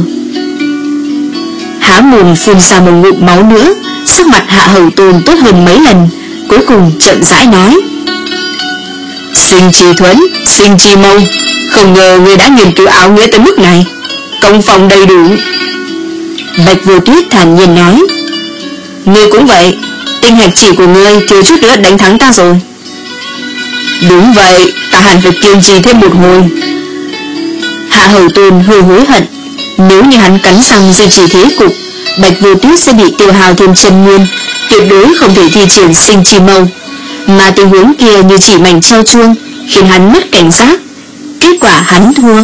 Há mồm phun ra một ngụm máu nữa, sắc mặt Hạ Hầu Tôn tốt hơn mấy lần, cuối cùng chậm rãi nói, Sinh Chi Thuẫn, Sinh Chi Mâu, không ngờ người đã nghiên cứu áo nghĩa tới mức này, công phòng đầy đủ. Bạch Vô Tuyết thản nhiên nói, ngươi cũng vậy, tinh hạch chỉ của ngươi thiếu chút nữa đánh thắng ta rồi. Đúng vậy, ta hẳn phải kiên trì thêm một hồi. Hạ Hầu Tôn hơi hối hận, nếu như hắn cắn răng duy trì thế cục, Bạch Vô Tuyết sẽ bị tiêu hao thêm chân nguyên, tuyệt đối không thể thi triển Sinh Chi Mâu, mà tình huống kia như chỉ mảnh treo chuông, khiến hắn mất cảnh giác. Kết quả hắn thua.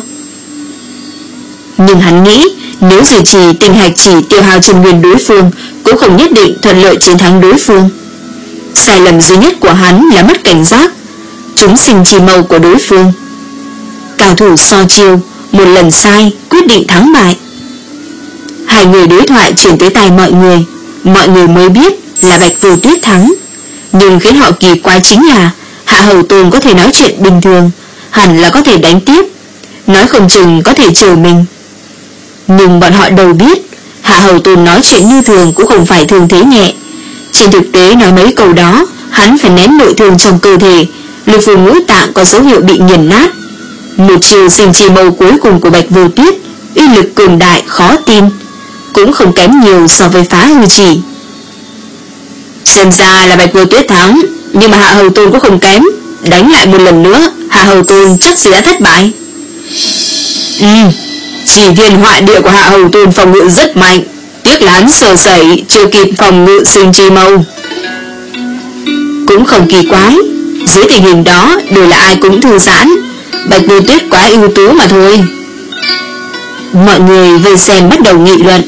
Nhưng hắn nghĩ, nếu duy trì tinh hạch chỉ tiêu hao chân nguyên đối phương, cũng không nhất định thuận lợi chiến thắng đối phương. Sai lầm duy nhất của hắn là mất cảnh giác, trúng Sinh Chi Mâu của đối phương. Cao thủ so chiêu, một lần sai quyết định thắng bại. Hai người đối thoại chuyển tới tai mọi người, mọi người mới biết là Bạch Vô Tuyết thắng. Nhưng khiến họ kỳ quái chính là Hạ Hầu Tôn có thể nói chuyện bình thường, hẳn là có thể đánh tiếp, nói không chừng có thể chờ mình. Nhưng bọn họ đâu biết Hạ Hầu Tôn nói chuyện như thường cũng không phải thương thế nhẹ. Trên thực tế nói mấy câu đó, hắn phải nén nội thương trong cơ thể, lực phù ngũ tạng có dấu hiệu bị nghiền nát. Một chiều Sinh Chi Mâu cuối cùng của Bạch Vô Tuyết, uy lực cường đại khó tin, cũng không kém nhiều so với phá hư chỉ. Xem ra là Bạch Vô Tuyết thắng, nhưng mà Hạ Hầu Tôn cũng không kém, đánh lại một lần nữa, Hạ Hầu Tôn chắc sẽ đã thất bại. Ừ, chỉ viên họa địa của Hạ Hầu Tôn phòng ngự rất mạnh, tiếc là hắn sơ sẩy chưa kịp phòng ngự Sinh Chi Mâu. Cũng không kỳ quái, dưới tình hình đó đều là ai cũng thư giãn, Bạch Vô Tuyết quá ưu tú mà thôi. Mọi người vây xem bắt đầu nghị luận.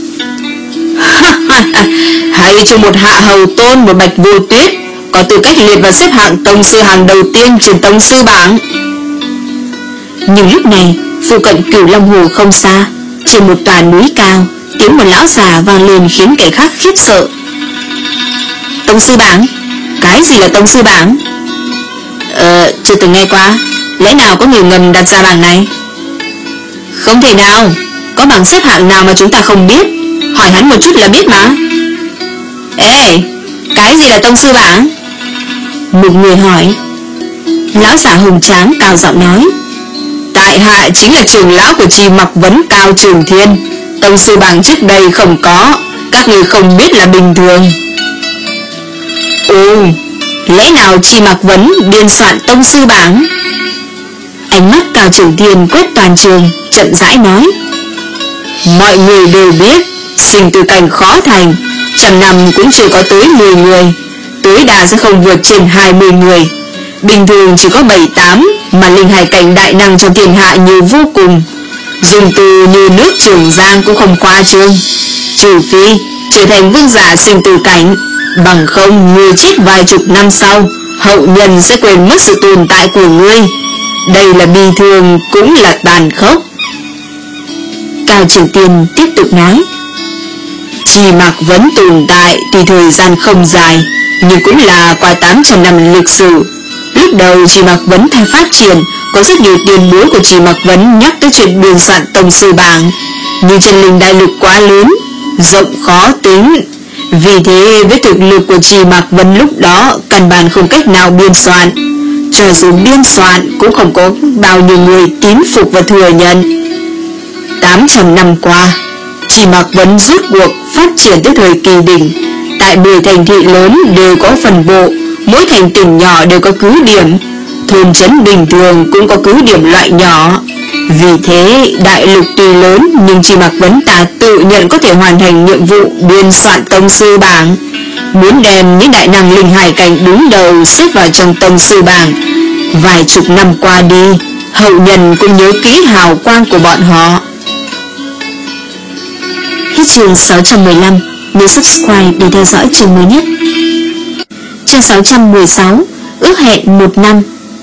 Hay cho một Hạ Hầu Tôn, một Bạch Vô Tuyết có tư cách liệt vào xếp hạng tông sư hàng đầu tiên trên tông sư bảng. Nhưng lúc này phụ cận Cửu Long Hồ không xa, trên một tòa núi cao, tiếng một lão già vang lên khiến kẻ khác khiếp sợ. Tông sư bảng? Cái gì là tông sư bảng? Ờ, chưa từng nghe qua. Lẽ nào có người ngầm đặt ra bảng này? Không thể nào, có bảng xếp hạng nào mà chúng ta không biết, hỏi hắn một chút là biết mà. Ê, cái gì là tông sư bảng? Một người hỏi. Lão giả hùng tráng cao giọng nói, tại hạ chính là trưởng lão của Trì Mặc Vấn Cao Trường Thiên, tông sư bảng trước đây không có, các người không biết là bình thường. Ồ, lẽ nào Trì Mặc Vấn biên soạn tông sư bảng? Ánh mắt Cao Trường Thiên quét toàn trường, chậm rãi nói, mọi người đều biết sinh tử cảnh khó thành, trăm năm cũng chưa có tới mười người, tối đa sẽ không vượt trên hai mươi người, bình thường chỉ có bảy tám, mà linh hải cảnh đại năng trong thiên hạ nhiều vô cùng, dùng từ như nước Trường Giang cũng không khoa trương, trừ phi trở thành vương giả sinh tử cảnh, bằng không người chết vài chục năm sau, hậu nhân sẽ quên mất sự tồn tại của ngươi. Đây là bi thương cũng là tàn khốc. Cao Trường Tiên tiếp tục nói, Trì Trì Mạc Vấn tồn tại tuy thời gian không dài, nhưng cũng là qua tám trăm năm lịch sử. Lúc đầu Trì Mạc Vấn thay phát triển, có rất nhiều tuyên bố của Trì Mạc Vấn nhắc tới chuyện biên soạn Tông Sư Bảng, nhưng chân linh đại lục quá lớn, rộng khó tính. Vì thế với thực lực của Trì Mạc Vấn lúc đó, căn bản không cách nào biên soạn. Cho dù biên soạn cũng không có bao nhiêu người tín phục và thừa nhận. tám trăm năm qua, Trì Mạc Vấn rút cuộc phát triển tới thời kỳ đỉnh. Tại mười thành thị lớn đều có phần bộ, mỗi thành tỉnh nhỏ đều có cứ điểm. Thôn trấn bình thường cũng có cứ điểm loại nhỏ. Vì thế đại lục tuy lớn, nhưng Trì Mạc Vấn ta tự nhận có thể hoàn thành nhiệm vụ biên soạn Tông Sư Bảng. Muốn đem những đại năng linh hải cảnh đứng đầu xếp vào trong Tông Sư Bảng. Vài chục năm qua đi, hậu nhân cũng nhớ kỹ hào quang của bọn họ. Hết chương sáu trăm mười lăm. Nhớ subscribe để theo dõi chương mới nhất. Chương sáu trăm mười sáu. Ước hẹn một năm.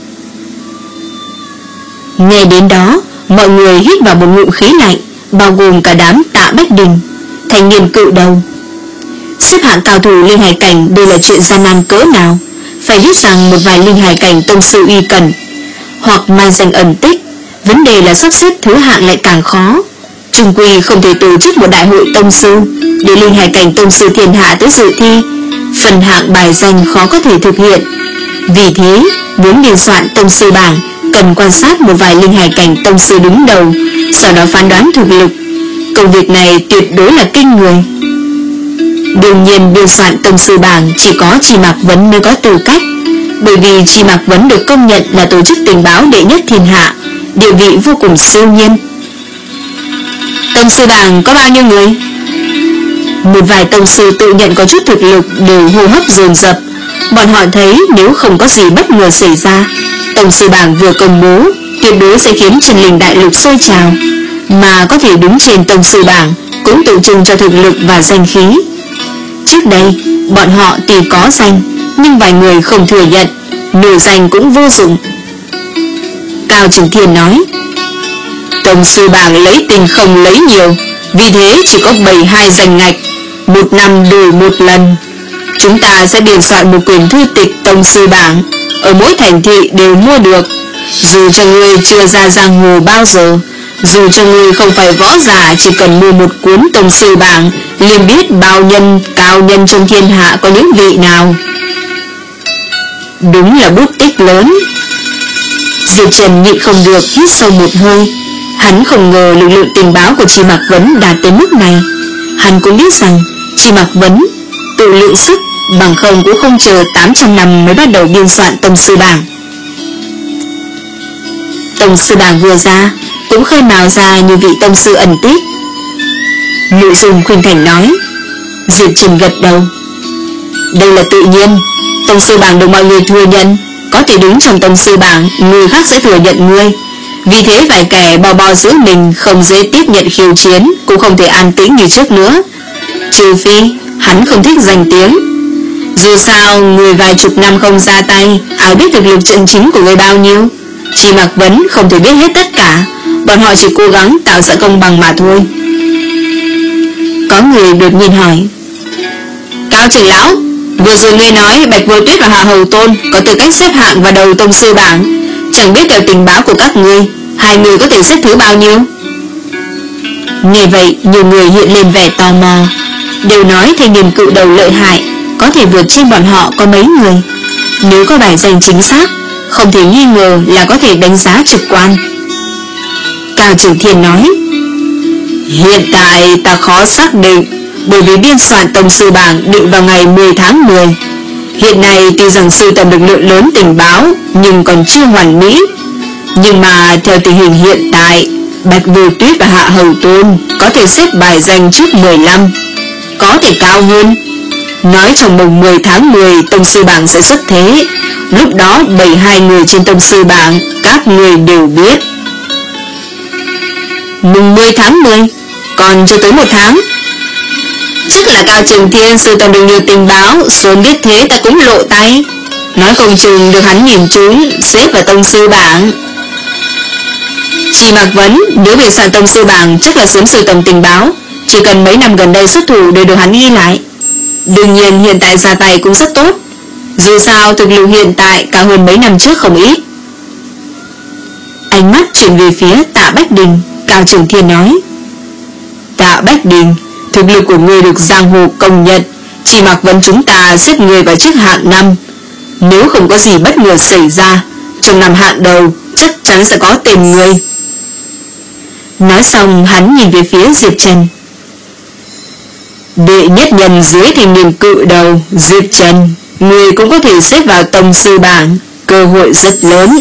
Nghe đến đó, mọi người hít vào một ngụm khí lạnh, bao gồm cả đám Tạ Bách Đình, thanh niên cự đầu. Xếp hạng cao thủ linh hải cảnh đây là chuyện gian nan cỡ nào. Phải biết rằng một vài linh hải cảnh tông sư uy cần, hoặc mai danh ẩn tích. Vấn đề là sắp xếp thứ hạng lại càng khó. Trung quy không thể tổ chức một đại hội tông sư để linh hải cảnh tông sư thiên hạ tới dự thi. Phần hạng bài danh khó có thể thực hiện. Vì thế, muốn biên soạn Tông Sư Bảng, cần quan sát một vài linh hải cảnh tông sư đứng đầu, sau đó phán đoán thực lực. Công việc này tuyệt đối là kinh người. Đương nhiên biên soạn Tông Sư Bảng chỉ có Trì Mạc Vấn mới có tư cách, bởi vì Trì Mạc Vấn được công nhận là tổ chức tình báo đệ nhất thiên hạ, địa vị vô cùng siêu nhiên. Tông Sư Bảng có bao nhiêu người? Một vài tông sư tự nhận có chút thực lực đều hô hấp dồn dập. Bọn họ thấy nếu không có gì bất ngờ xảy ra, Tông Sư Bảng vừa công bố tuyệt đối sẽ khiến chân linh đại lục sôi trào. Mà có thể đứng trên Tông Sư Bảng cũng tượng trưng cho thực lực và danh khí. Trước đây bọn họ tuy có danh, nhưng vài người không thừa nhận, nổi danh cũng vô dụng. Cao Trường Thiên nói, Tông Sư Bảng lấy tình không lấy nhiều, vì thế chỉ có bảy mươi hai danh ngạch, một năm đổi một lần. Chúng ta sẽ biên soạn một quyển thư tịch Tông Sư Bảng, ở mỗi thành thị đều mua được. Dù cho người chưa ra giang hồ bao giờ, dù cho người không phải võ giả, chỉ cần mua một cuốn Tông Sư Bảng liền biết bao nhân cao nhân trong thiên hạ có những vị nào. Đúng là bút tích lớn. Diệp Trần nhịn không được hít sâu một hơi. Hắn không ngờ lực lượng tình báo của Trì Mạc Vấn đạt tới mức này. Hắn cũng biết rằng Trì Mạc Vấn tự lượng sức, bằng không cũng không chờ tám trăm năm mới bắt đầu biên soạn Tông Sư Bảng. Tông Sư Bảng vừa ra cũng khơi mào ra nhiều vị tông sư ẩn tích. Nội dung Khuynh Thành nói. Diệp Trần gật đầu. Đây là tự nhiên. Tông Sư Bảng được mọi người thừa nhận, có thể đứng trong Tông Sư Bảng, người khác sẽ thừa nhận ngươi. Vì thế vài kẻ bò bò giữa mình không dễ tiếp nhận khiêu chiến, cũng không thể an tĩnh như trước nữa. Trừ phi hắn không thích danh tiếng. Dù sao người vài chục năm không ra tay, ai biết thực lực chân chính của người bao nhiêu. Trì Mạc Vấn không thể biết hết tất cả. Bọn họ chỉ cố gắng tạo ra công bằng mà thôi. Có người đột nhiên hỏi, Cao trưởng lão, vừa rồi ngươi nói Bạch Vô Tuyết và Hạ Hầu Tôn có tư cách xếp hạng vào đầu Tông Sư Bảng. Chẳng biết theo tình báo của các ngươi, hai người có thể xếp thứ bao nhiêu? Nghe vậy nhiều người hiện lên vẻ tò mò, đều nói thanh niên cự đầu lợi hại, có thể vượt trên bọn họ có mấy người. Nếu có bài danh chính xác, không thể nghi ngờ là có thể đánh giá trực quan. Cao Trường Thiên nói, hiện tại ta khó xác định, bởi vì biên soạn Tông Sư Bảng định vào ngày mười tháng mười. Hiện nay tuy rằng sưu tầm được lượng lớn tình báo, nhưng còn chưa hoàn mỹ. Nhưng mà theo tình hình hiện tại, Bạch Vô Tuyết và Hạ Hầu Tôn có thể xếp bài danh trước mười lăm, có thể cao hơn. Nói trong mùng mười tháng mười Tông Sư Bảng sẽ xuất thế. Lúc đó bảy mươi hai người trên Tông Sư Bảng các người đều biết. Mùng mười tháng mười, còn chưa tới một tháng. Chắc là Cao Trường Thiên sưu tầm được nhiều tình báo, sớm biết thế ta cũng lộ tay. Nói không chừng được hắn nhìn trúng, xếp vào Tông Sư Bảng. Trì Mạc Vấn nếu biên soạn Tông Sư Bảng chắc là sớm sưu tầm tình báo, Chỉ cần mấy năm gần đây xuất thủ đều được hắn ghi lại. Đương nhiên hiện tại ra tay cũng rất tốt. Dù sao thực lực hiện tại cao hơn mấy năm trước không ít. Ánh mắt chuyển về phía Tạ Bách Đình. Cao Trường Thiên nói: Tạ Bách Đình, thực lực của ngươi được giang hồ công nhận. Chỉ mặc vấn chúng ta xếp người vào trước hạng năm. Nếu không có gì bất ngờ xảy ra, trong năm hạng đầu chắc chắn sẽ có tên ngươi. Nói xong hắn nhìn về phía Diệp Trần. Đệ nhất nhân dưới thanh niên cự đầu Diệp Trần, người cũng có thể xếp vào tông sư bảng, cơ hội rất lớn.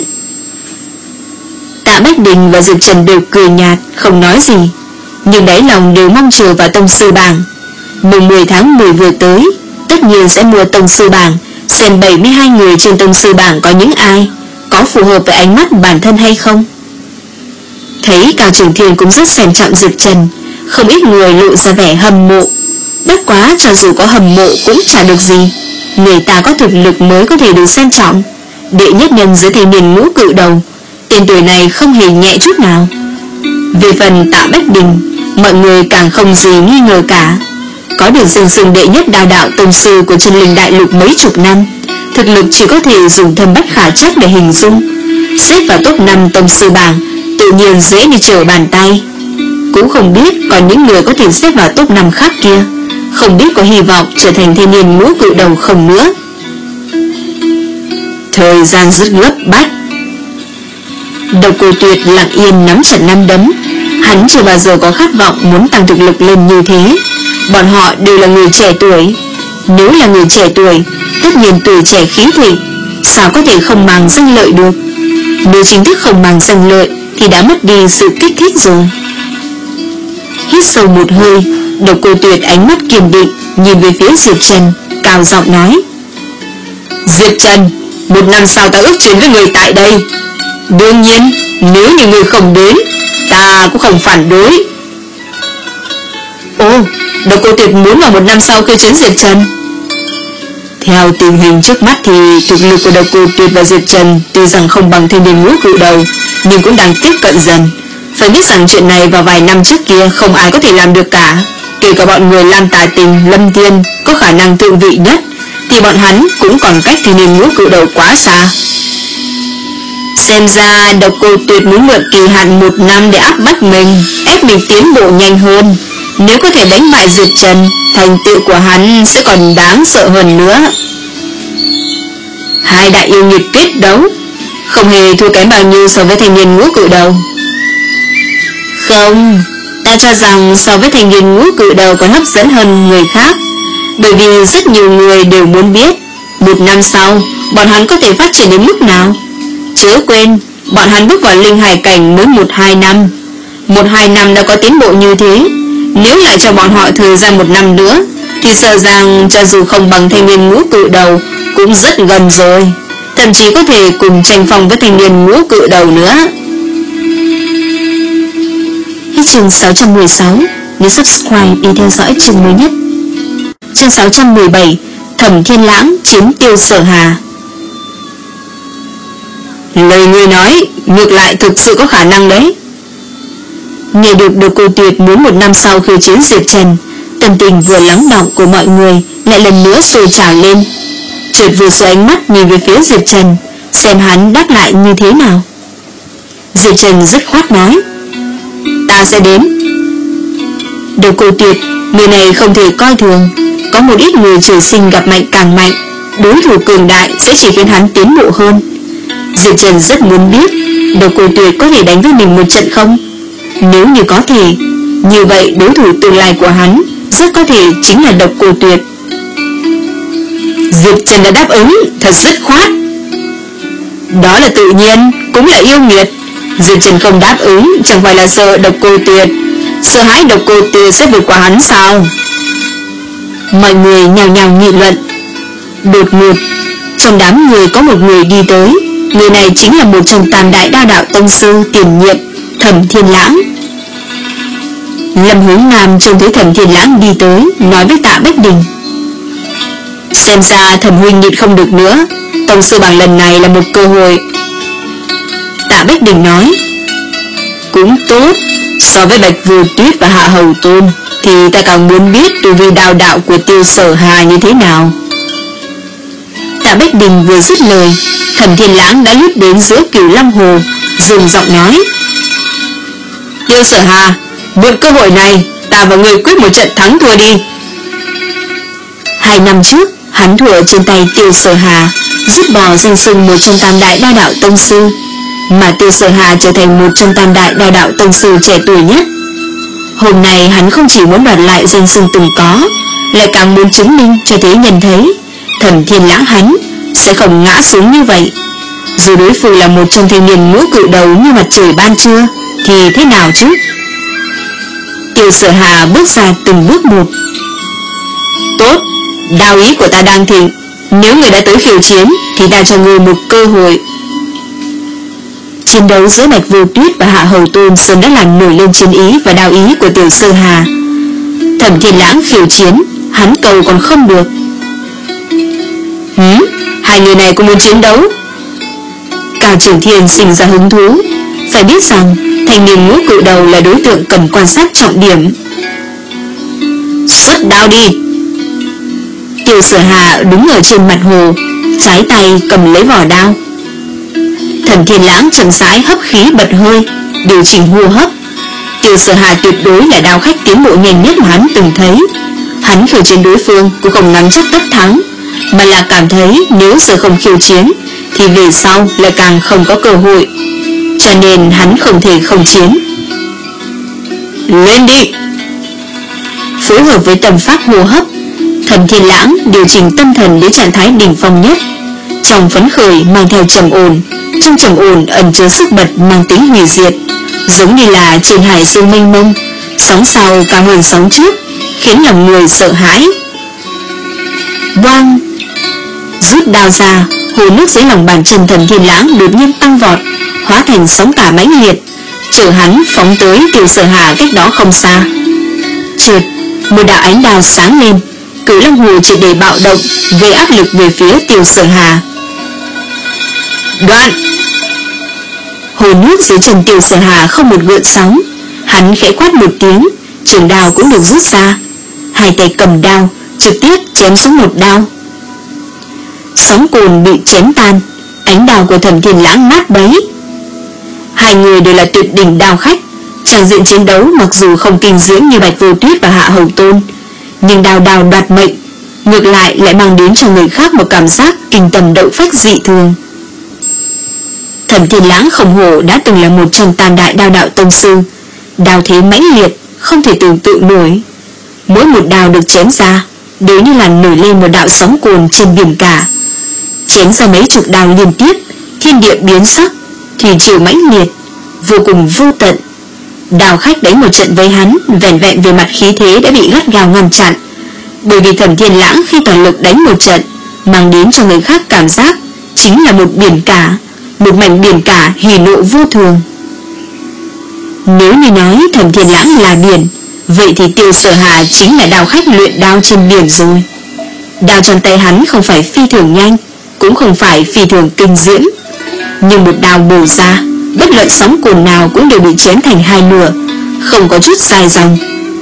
Tạ Bách Đình và Diệp Trần đều cười nhạt, không nói gì, nhưng đáy lòng đều mong chờ vào tông sư bảng. Mùng mười tháng mười vừa tới, tất nhiên sẽ mua tông sư bảng, xem bảy mươi hai người trên tông sư bảng có những ai, có phù hợp với ánh mắt bản thân hay không. Thấy Cao Trường Thiên cũng rất xem trọng Diệp Trần, không ít người lộ ra vẻ hâm mộ. Bất quá cho dù có hâm mộ cũng chả được gì, người ta có thực lực mới có thể được xem trọng. Đệ nhất nhân dưới thanh niên ngũ cự đầu, tên tuổi này không hề nhẹ chút nào. Về phần Tạ Bách Đình, mọi người càng không gì nghi ngờ cả. Có được danh xưng đệ nhất đao đạo tông sư của Chân Linh Đại Lục mấy chục năm, thực lực chỉ có thể dùng thâm bất khả trắc để hình dung. Xếp vào top năm tông sư bảng tự nhiên dễ như trở bàn tay. Cũng không biết còn những người có thể xếp vào top năm khác kia, không biết có hy vọng trở thành thanh niên ngũ cự đầu không nữa. Thời gian rất gấp bách. Độc Cô Tuyệt lặng yên nắm chặt nắm đấm. Hắn chưa bao giờ có khát vọng muốn tăng thực lực lên như thế. Bọn họ đều là người trẻ tuổi. Nếu là người trẻ tuổi, tất nhiên tuổi trẻ khí thịnh, sao có thể không màng danh lợi được. Nếu chính thức không màng danh lợi thì đã mất đi sự kích thích rồi. Hít sâu một hơi, Độc Cô Tuyệt ánh mắt kiên định nhìn về phía Diệp Trần, cao giọng nói: Diệp Trần, một năm sau ta ước chiến với người tại đây. Đương nhiên, nếu như người không đến, ta cũng không phản đối. Ồ, Độc Cô Tuyệt muốn vào một năm sau khiêu chiến Diệp Trần. Theo tình hình trước mắt thì thực lực của Độc Cô Tuyệt và Diệp Trần tuy rằng không bằng thanh niên ngũ cự đầu, nhưng cũng đang tiếp cận dần. Phải biết rằng chuyện này vào vài năm trước kia không ai có thể làm được cả. Kể cả bọn người Lam Tà Tình, Lâm Tiên có khả năng thượng vị nhất, thì bọn hắn cũng còn cách thanh niên ngũ cự đầu quá xa. Xem ra Độc Cô Tuyệt muốn mượn kỳ hạn một năm để áp bách mình, ép mình tiến bộ nhanh hơn. Nếu có thể đánh bại Diệp Trần, thành tựu của hắn sẽ còn đáng sợ hơn nữa. Hai đại yêu nghiệt kết đấu, không hề thua kém bao nhiêu so với thanh niên ngũ cự đầu. Không, ta cho rằng so với thanh niên ngũ cự đầu còn hấp dẫn hơn người khác. Bởi vì rất nhiều người đều muốn biết một năm sau bọn hắn có thể phát triển đến mức nào. Chớ quên, bọn hắn bước vào linh hải cảnh mới một hai năm. Một hai năm đã có tiến bộ như thế, nếu lại cho bọn họ thời gian một năm nữa thì sợ rằng cho dù không bằng thanh niên ngũ cự đầu cũng rất gần rồi, thậm chí có thể cùng tranh phong với thanh niên ngũ cự đầu nữa. Hết chương sáu trăm mười sáu, nhớ subscribe để theo dõi chương mới nhất. Chương sáu trăm mười bảy, Thẩm Thiên Lãng chiếm Tiêu Sở Hà. Lời ngươi nói ngược lại thực sự có khả năng đấy. Nghe được Độc Cô Tuyệt muốn một năm sau khiêu chiến Diệp Trần, tâm tình vừa lắng đọng của mọi người lại lần nữa sôi trào lên. Chợt vừa xoay ánh mắt nhìn về phía Diệp Trần, xem hắn đáp lại như thế nào. Diệp Trần dứt khoát nói: Ta sẽ đến. Độc Cô Tuyệt, người này không thể coi thường. Có một ít người trời sinh gặp mạnh càng mạnh, đối thủ cường đại sẽ chỉ khiến hắn tiến bộ hơn. Diệp Trần rất muốn biết Độc Cô Tuyệt có thể đánh với mình một trận không. Nếu như có thể, như vậy đối thủ tương lai của hắn rất có thể chính là Độc Cô Tuyệt. Diệp Trần đã đáp ứng thật dứt khoát. Đó là tự nhiên, cũng là yêu nghiệt. Diệp Trần không đáp ứng chẳng phải là sợ Độc Cô Tuyệt, sợ hãi Độc Cô Tuyệt sẽ vượt qua hắn sao? Mọi người nhào nhào nghị luận. Đột ngột, trong đám người có một người đi tới. Người này chính là một trong tam đại đao đạo tông sư tiền nhiệm, Thẩm Thiên Lãng. Lâm Hướng Nam trông thấy Thẩm Thiên Lãng đi tới, nói với Tạ Bách Đình: Xem ra Thẩm huynh nhịn không được nữa, tông sư bảng lần này là một cơ hội. Tạ Bách Đình nói: Cũng tốt, so với Bạch Vô Tuyết và Hạ Hầu Tôn, thì ta càng muốn biết tu vi đao đạo của Tiêu Sở Hà như thế nào. Tạ Bách Đình vừa dứt lời, Thẩm Thiên Lãng đã lướt đến giữa Cửu Long Hồ, dùng giọng nói: Tiêu Sở Hà, mượn cơ hội này, ta và người quyết một trận thắng thua đi. Hai năm trước, hắn thua trên tay Tiêu Sở Hà, dứt bỏ danh xưng một trong tam đại đao đạo tông sư, mà Tiêu Sở Hà trở thành một trong tam đại đao đạo tông sư trẻ tuổi nhất. Hôm nay hắn không chỉ muốn đoạt lại danh xưng từng có, lại càng muốn chứng minh cho thế nhân thấy Thẩm Thiên Lãng hắn sẽ không ngã xuống như vậy. Dù đối phương là một trong thanh niên ngũ cự đầu như mặt trời ban trưa thì thế nào chứ? Tiêu Sở Hà bước ra từng bước một. Tốt, đao ý của ta đang thịnh, nếu người đã tới khiêu chiến thì ta cho người một cơ hội. Chiến đấu giữa Bạch Vô Tuyết và Hạ Hầu Tôn sớm đã làm nổi lên chiến ý và đao ý của Tiểu Sở Hà. Thẩm Thiên Lãng khiêu chiến, hắn cầu còn không được. Hứ, hai người này cũng muốn chiến đấu. Cao Trường Thiên sinh ra hứng thú. Phải biết rằng thanh niên ngũ cự đầu là đối tượng cần quan sát trọng điểm. Xuất đao đi. Tiểu Sở Hà đứng ở trên mặt hồ, trái tay cầm lấy vỏ đao. Thẩm Thiên Lãng chậm rãi hấp khí bật hơi, điều chỉnh hô hấp. Tiểu Sở Hà tuyệt đối là đao khách tiến bộ nhanh nhất mà hắn từng thấy. Hắn khiêu chiến đối phương cũng không nắm chắc tất thắng, mà là cảm thấy nếu giờ không khiêu chiến thì về sau lại càng không có cơ hội, cho nên hắn không thể không chiến. Lên đi. Phối hợp với tâm pháp hô hấp, Thẩm Thiên Lãng điều chỉnh tâm thần đến trạng thái đỉnh phong nhất, trong phấn khởi mang theo trầm ổn, trong trầm ổn ẩn chứa sức bật mang tính hủy diệt, giống như là trên hải dương mênh mông, sóng sau cao hơn sóng trước, khiến lòng người sợ hãi. Boang! Rút đao ra, hồ nước dưới lòng bàn chân Thẩm Thiên Lãng đột nhiên tăng vọt, hóa thành sóng cả mãnh liệt, chở hắn phóng tới Tiểu Sở Hà cách đó không xa. Chợt, một đạo ánh đao sáng lên, Cửu Long Hồ triệt để bạo động, gây áp lực về phía Tiểu Sở Hà. Đoạn! Hồ nước dưới chân Tiểu Sở Hà không một gợn sóng, hắn khẽ quát một tiếng, trường đao cũng được rút ra, hai tay cầm đao trực tiếp chém xuống một đao. Sóng cồn bị chém tan, ánh đao của Thẩm Thiên Lãng nát bấy. Hai người đều là tuyệt đỉnh đao khách, tràng diện chiến đấu mặc dù không kinh diễm như Bạch Vô Tuyết và Hạ Hầu Tôn, nhưng đao đao đoạt mệnh, ngược lại lại mang đến cho người khác một cảm giác kinh tâm động phách dị thường. Thẩm Thiên Lãng không hổ đã từng là một trong tam đại đao đạo tông sư, đao thế mãnh liệt, không thể tưởng tượng nổi. Mỗi một đao được chém ra đều như là nổi lên một đạo sóng cồn trên biển cả. Chém ra mấy chục đao liên tiếp, thiên địa biến sắc, thủy triều mãnh liệt, vô cùng vô tận. Đao khách đánh một trận với hắn, vẻn vẹn về mặt khí thế đã bị gắt gao ngăn chặn, bởi vì Thẩm Thiên Lãng khi toàn lực đánh một trận, mang đến cho người khác cảm giác chính là một biển cả, một mảnh biển cả hỉ nộ vô thường. Nếu như nói Thẩm Thiên Lãng là biển, vậy thì Tiêu Sở Hà chính là đao khách luyện đao trên biển rồi. Đao trong tay hắn không phải phi thường nhanh, cũng không phải phi thường kinh diễm, nhưng một đao bổ ra, bất luận sóng cồn nào cũng đều bị chém thành hai nửa, không có chút dài dòng.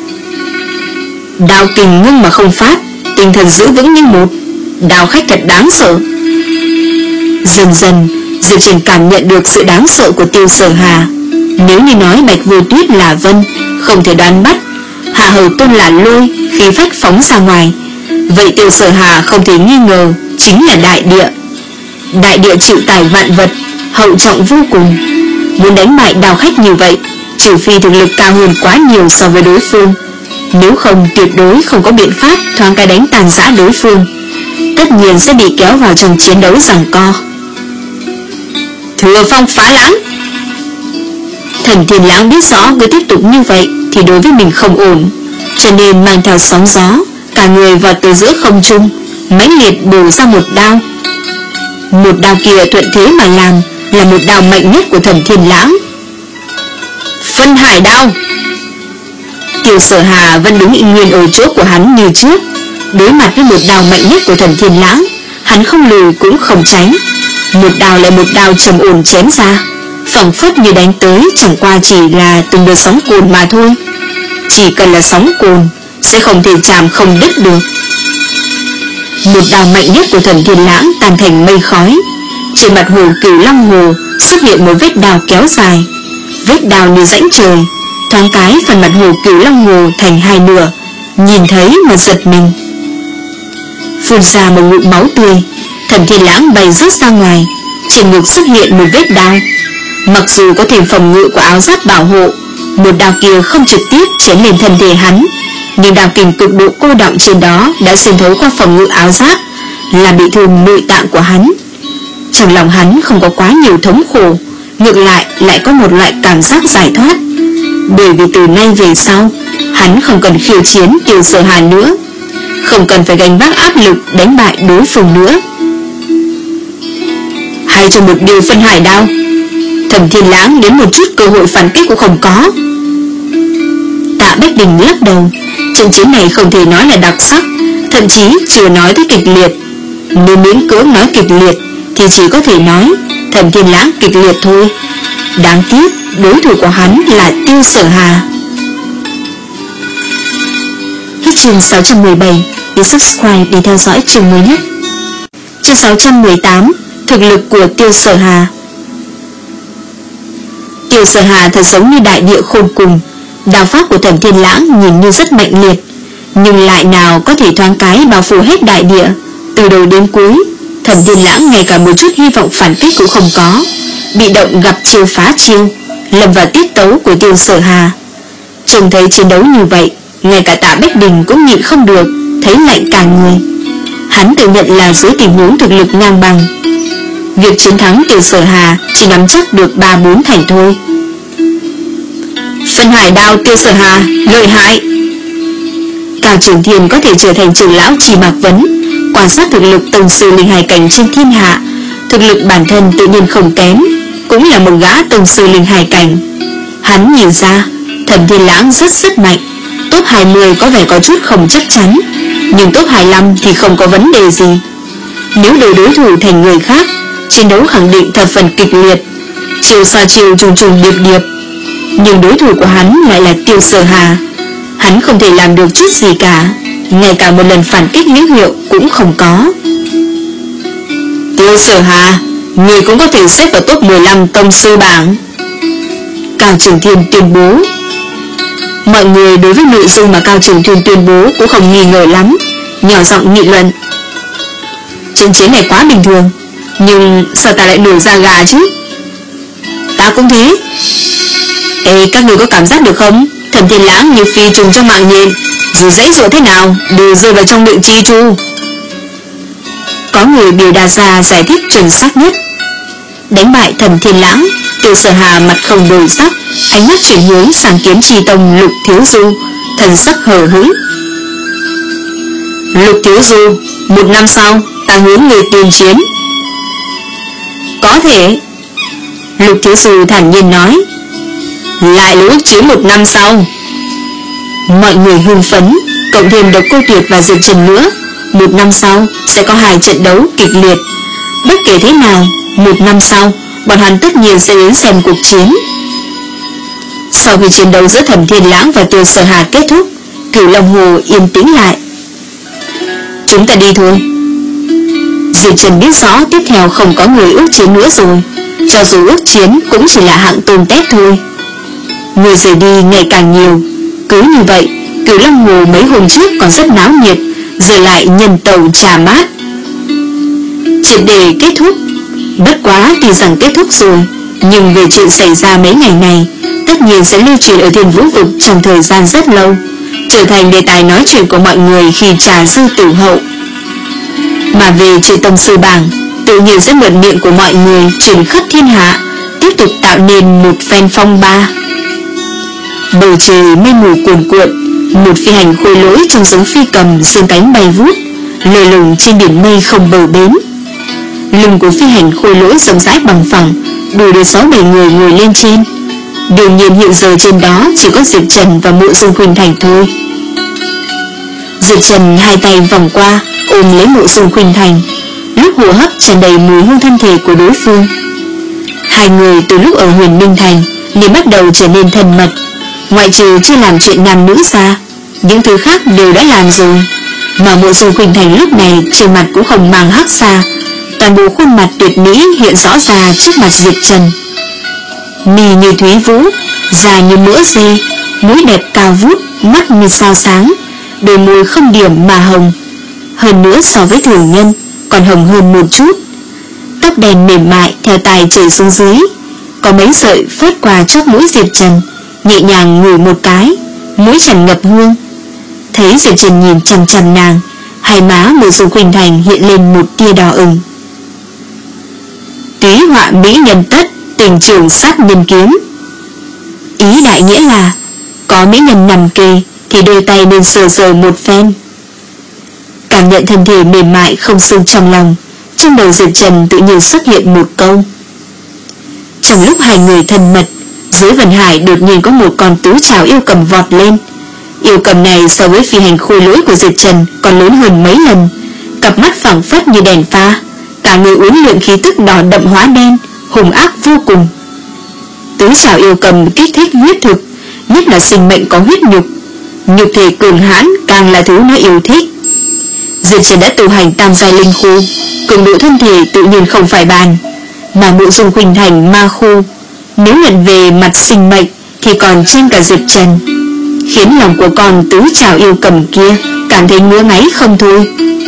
Đao kình ngưng mà không phát, tinh thần giữ vững như một, đao khách thật đáng sợ. Dần dần, Diệp Trần cảm nhận được sự đáng sợ của Tiêu Sở Hà. Nếu như nói Bạch Vô Tuyết là vân, không thể đoán bắt, Hạ Hầu Tôn là lôi, khí phách phóng ra ngoài, vậy Tiêu Sở Hà không thể nghi ngờ chính là đại địa. Đại địa chịu tải vạn vật, hậu trọng vô cùng. Muốn đánh bại đao khách như vậy, trừ phi thực lực cao hơn quá nhiều so với đối phương, nếu không tuyệt đối không có biện pháp thoáng cái đánh tàn rã đối phương, tất nhiên sẽ bị kéo vào trong chiến đấu giằng co. Thừa phong phá lãng. Thẩm Thiên Lãng biết rõ cứ tiếp tục như vậy thì đối với mình không ổn, cho nên mang theo sóng gió, cả người vọt từ giữa không trung, mãnh liệt bổ ra một đao. Một đao kia thuận thế mà làm, là một đao mạnh nhất của Thẩm Thiên Lãng. Phân hải đao. Tiêu Sở Hà vẫn đứng yên nguyên ở chỗ của hắn như trước, đối mặt với một đao mạnh nhất của Thẩm Thiên Lãng, hắn không lùi cũng không tránh, một đao lại một đao trầm ổn chém ra, phảng phất như đánh tới chẳng qua chỉ là từng đợt sóng cồn mà thôi. chỉ cần là sóng cồn sẽ không thể chạm không đứt được. Một đao mạnh nhất của Thần Thiên Lãng tan thành mây khói. Trên mặt hồ Cửu Long Hồ xuất hiện một vết đao kéo dài, vết đao như rãnh trời. Thoáng cái phần mặt hồ Cửu Long Hồ thành hai nửa, nhìn thấy mà giật mình. Phun ra một ngụm máu tươi, Thần Thiên Lãng bay rớt ra ngoài. Trên ngực xuất hiện một vết đao. Mặc dù có thêm phòng ngự của áo giáp bảo hộ, một đao kia không trực tiếp chém lên thân thể hắn, nhưng đao kình cực độ cô đọng trên đó đã xuyên thấu qua phòng ngự áo giáp, làm bị thương nội tạng của hắn. Trong lòng hắn không có quá nhiều thống khổ, ngược lại lại có một loại cảm giác giải thoát, bởi vì từ nay về sau hắn không cần khiêu chiến Tiêu Sở Hà nữa, không cần phải gánh vác áp lực đánh bại đối phương nữa. Hay cho một điều phân hải đao, Thần Thiên Lãng đến một chút cơ hội phản kích cũng không có. Tạ Bách Đình lắc đầu. Trận chiến này không thể nói là đặc sắc, thậm chí chưa nói tới kịch liệt. Nếu miễn cưỡng nói kịch liệt thì chỉ có thể nói Thần Thiên Lãng kịch liệt thôi. Đáng tiếc đối thủ của hắn là Tiêu Sở Hà. Hết chương sáu trăm mười bảy. Để subscribe để theo dõi chương mới nhất. Chương sáu trăm mười tám. Thực lực của Tiêu Sở Hà. Tiêu Sở Hà thật giống như đại địa khôn cùng. Đao pháp của Thần Thiên Lãng nhìn như rất mạnh liệt, nhưng lại nào có thể thoáng cái bao phủ hết đại địa. Từ đầu đến cuối, Thần Thiên Lãng ngay cả một chút hy vọng phản kích cũng không có, bị động gặp chiêu phá chiêu, lầm vào tiết tấu của Tiêu Sở Hà. Trông thấy chiến đấu như vậy, ngay cả Tạ Bách Đình cũng nhịn không được, thấy lạnh cả người. Hắn tự nhận là dưới tình huống thực lực ngang bằng, việc chiến thắng Tiêu Sở Hà chỉ nắm chắc được ba bốn thành thôi. Phân hải đao Tiêu Sở Hà lợi hại. Cao Trường Thiên có thể trở thành trưởng lão Trì Mạc Vấn, quan sát thực lực tông sư linh hải cảnh trên thiên hạ, thực lực bản thân tự nhiên không kém, cũng là một gã tông sư linh hải cảnh. Hắn nhìn ra Thần Thiên Lãng rất rất mạnh. Top hai mươi có vẻ có chút không chắc chắn, nhưng top hai mươi lăm thì không có vấn đề gì. Nếu đổi đối thủ thành người khác, chiến đấu khẳng định thập phần kịch liệt, chiều xa chiều trùng trùng điệp điệp. Nhưng đối thủ của hắn lại là Tiêu Sở Hà. Hắn không thể làm được chút gì cả, ngay cả một lần phản kích hữu hiệu cũng không có. Tiêu Sở Hà, người cũng có thể xếp vào top mười lăm tông sư bảng. Cao Trường Thiên tuyên bố. Mọi người đối với nội dung mà Cao Trường Thiên tuyên bố cũng không nghi ngờ lắm, nhỏ giọng nghị luận. Trận chiến này quá bình thường, nhưng sao ta lại nổi da gà chứ? Ta cũng thế. Ê, các người có cảm giác được không? Thần Thiên Lãng như phi trùng trong mạng nhện, dù dãy dụa thế nào đều rơi vào trong miệng chi chu. Có người biểu đạt ra giải thích chuẩn xác nhất. Đánh bại Thần Thiên Lãng, Tiêu Sở Hà mặt không đổi sắc, ánh mắt chuyển hướng sang Kiếm Chi Tông Lục Thiếu Du, thần sắc hờ hững. Lục Thiếu Du, một năm sau ta hướng người tuyên chiến. Có thể. Lục Thiếu Du thản nhiên nói. Lại là ước chiến một năm sau. Mọi người hưng phấn, cộng thêm Độc Cô Tuyệt và Diệp Trần nữa, một năm sau sẽ có hai trận đấu kịch liệt. Bất kể thế nào, một năm sau bọn hắn tất nhiên sẽ đến xem cuộc chiến. Sau khi chiến đấu giữa Thần Thiên Lãng và Tiêu Sở Hà kết thúc, Cửu Long Hồ yên tĩnh lại. Chúng ta đi thôi. Diệp Trần biết rõ tiếp theo không có người ước chiến nữa rồi, cho dù ước chiến cũng chỉ là hạng tôm tép thôi. Người rời đi ngày càng nhiều. Cứ như vậy, Cửu Long Hồ mấy hôm trước còn rất náo nhiệt, giờ lại nhân tàu trà mát. Triệt để kết thúc. Bất quá tuy rằng kết thúc rồi, nhưng về chuyện xảy ra mấy ngày này tất nhiên sẽ lưu truyền ở Thiên Vũ Vực trong thời gian rất lâu, trở thành đề tài nói chuyện của mọi người khi trà dư tử hậu. Mà về chuyện tông sư bảng, tự nhiên sẽ mượn miệng của mọi người truyền khắp thiên hạ, tiếp tục tạo nên một phen phong ba. Bầu trời mây mù cuồn cuộn, một phi hành khôi lỗi trong giống phi cầm dương cánh bay vút, lơ lửng trên biển mây không bờ bến. Lưng của phi hành khôi lỗi rộng rãi bằng phẳng, đủ để sáu bảy người ngồi lên trên. Đương nhiên hiện giờ trên đó chỉ có Diệp Trần và Mộ Dung Khuynh Thành thôi. Diệp Trần hai tay vòng qua ôm lấy Mộ Dung Khuynh Thành, lúc hô hấp tràn đầy mùi hương thân thể của đối phương. Hai người từ lúc ở Huyền Minh Thành liền bắt đầu trở nên thân mật. Ngoại trừ chưa làm chuyện nam nữ ra, những thứ khác đều đã làm rồi. Mà Mộ Dung Khuynh Thành lúc này trên mặt cũng không mang hắc xa, toàn bộ khuôn mặt tuyệt mỹ hiện rõ ra trước mặt Diệp Trần. Mi như thúy vũ, da như mỡ dê, mũi đẹp cao vút, mắt như sao sáng, đôi môi không điểm mà hồng, hơn nữa so với thường nhân còn hồng hơn một chút. Tóc đen mềm mại theo tai chảy xuống dưới, có mấy sợi phớt qua chóp mũi Diệp Trần, nhẹ nhàng ngửi một cái, mũi tràn ngập hương. Thấy Diệp Trần nhìn chằm chằm nàng, hai má Mộ Dung Khuynh Thành hiện lên một tia đỏ ửng. Túy họa mỹ nhân tất, tình trường sát nhân kiếm. Ý đại nghĩa là có mỹ nhân nằm kề thì đôi tay nên sờ sờ một phen. Cảm nhận thân thể mềm mại không xương trong lòng, trong đầu Diệp Trần tự nhiên xuất hiện một câu. Trong lúc hai người thân mật, dưới Vân Hải đột nhiên có một con tứ trảo yêu cầm vọt lên. Yêu cầm này so với phi hành khôi lỗi của Diệp Trần còn lớn hơn mấy lần, cặp mắt phẳng phất như đèn pha, cả người uốn lượn khí tức đỏ đậm hóa đen, hung ác vô cùng. Tứ trảo yêu cầm kích thích huyết thực, nhất là sinh mệnh có huyết nhục, nhục thể cường hãn càng là thứ nó yêu thích. Diệp Trần đã tu hành tam giai linh khu, cường độ thân thể tự nhiên không phải bàn, mà Mộ Dung Khuynh Thành ma khu, nếu nhận về mặt sinh mệnh thì còn trên cả Diệp Trần, khiến lòng của con tứ trảo yêu cầm kia cảm thấy ngứa ngáy không thôi.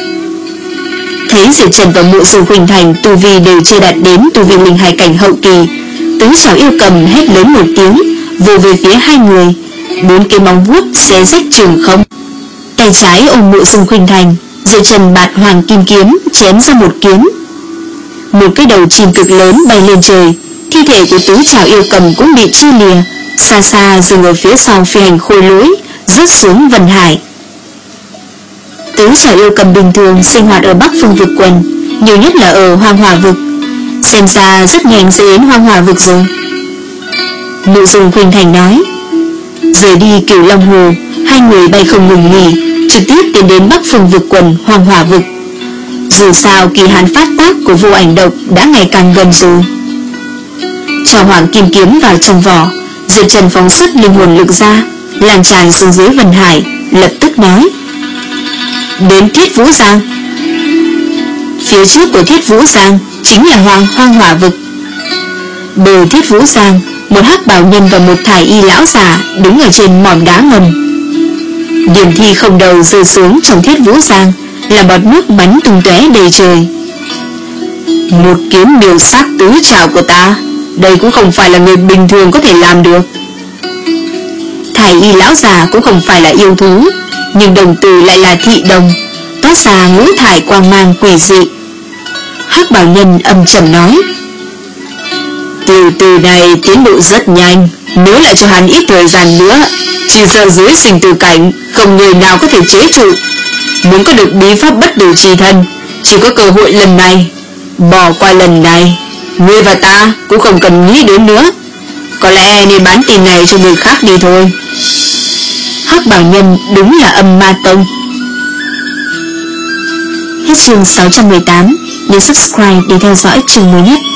Thấy Diệp Trần và Mộ Dung Khuynh Thành tu vi đều chưa đạt đến tu vi linh hải cảnh hậu kỳ, tứ trảo yêu cầm hét lớn một tiếng, vồ về phía hai người, bốn cái móng vuốt xé rách trường không. Tay trái ôm Mộ Dung Khuynh Thành, Diệp Trần bạt hoàng kim kiếm chém ra một kiếm. Một cái đầu chim cực lớn bay lên trời, thi thể của tứ trảo yêu cầm cũng bị chia lìa, xa xa dừng ở phía sau phi hành khôi lỗi, rớt xuống Vân Hải. Tứ trảo yêu cầm bình thường sinh hoạt ở Bắc Phương vực quần, nhiều nhất là ở Hoang Hỏa vực, xem ra rất nhanh sẽ đến Hoang Hỏa vực rồi. Mộ Dung Khuynh Thành nói. Rời đi Cửu Long Hồ, hai người bay không ngừng nghỉ, trực tiếp tiến đến Bắc Phương vực quần Hoang Hỏa vực. Dù sao kỳ hạn phát tác của vô ảnh độc đã ngày càng gần rồi. Cho hoàng kim kiếm vào trong vỏ, Diệp Trần phóng xuất linh hồn lực ra, lan tràn xuống dưới Vân Hải, lập tức nói. Đến Thiết Vũ Giang. Phía trước của Thiết Vũ Giang chính là Hoàng Hoang Hỏa vực. Bờ Thiết Vũ Giang, một hắc bào nhân và một thải y lão già đứng ở trên mỏm đá ngầm. Điểm thi không đầu rơi xuống trong Thiết Vũ Giang, là bọt nước bắn tung tóe đầy trời. Một kiếm miêu sát tứ trảo của ta, đây cũng không phải là người bình thường có thể làm được. Thải y lão già cũng không phải là yêu thú, nhưng đồng từ lại là thị đồng, toát ra ngũ thải quang mang quỷ dị. Hắc bảo nhân âm trầm nói. Từ từ này tiến bộ rất nhanh, nếu lại cho hắn ít thời gian nữa, chỉ sợ dưới sinh tử cảnh không người nào có thể chế trụ. Muốn có được bí pháp bất tử chi thân, chỉ có cơ hội lần này. Bỏ qua lần này, ngươi và ta cũng không cần nghĩ đến nữa. Có lẽ nên bán tin này cho người khác đi thôi. Hắc bảo nhân đúng là âm ma tông. Hết chương sáu trăm mười tám. Nhớ subscribe để theo dõi chương mới nhất.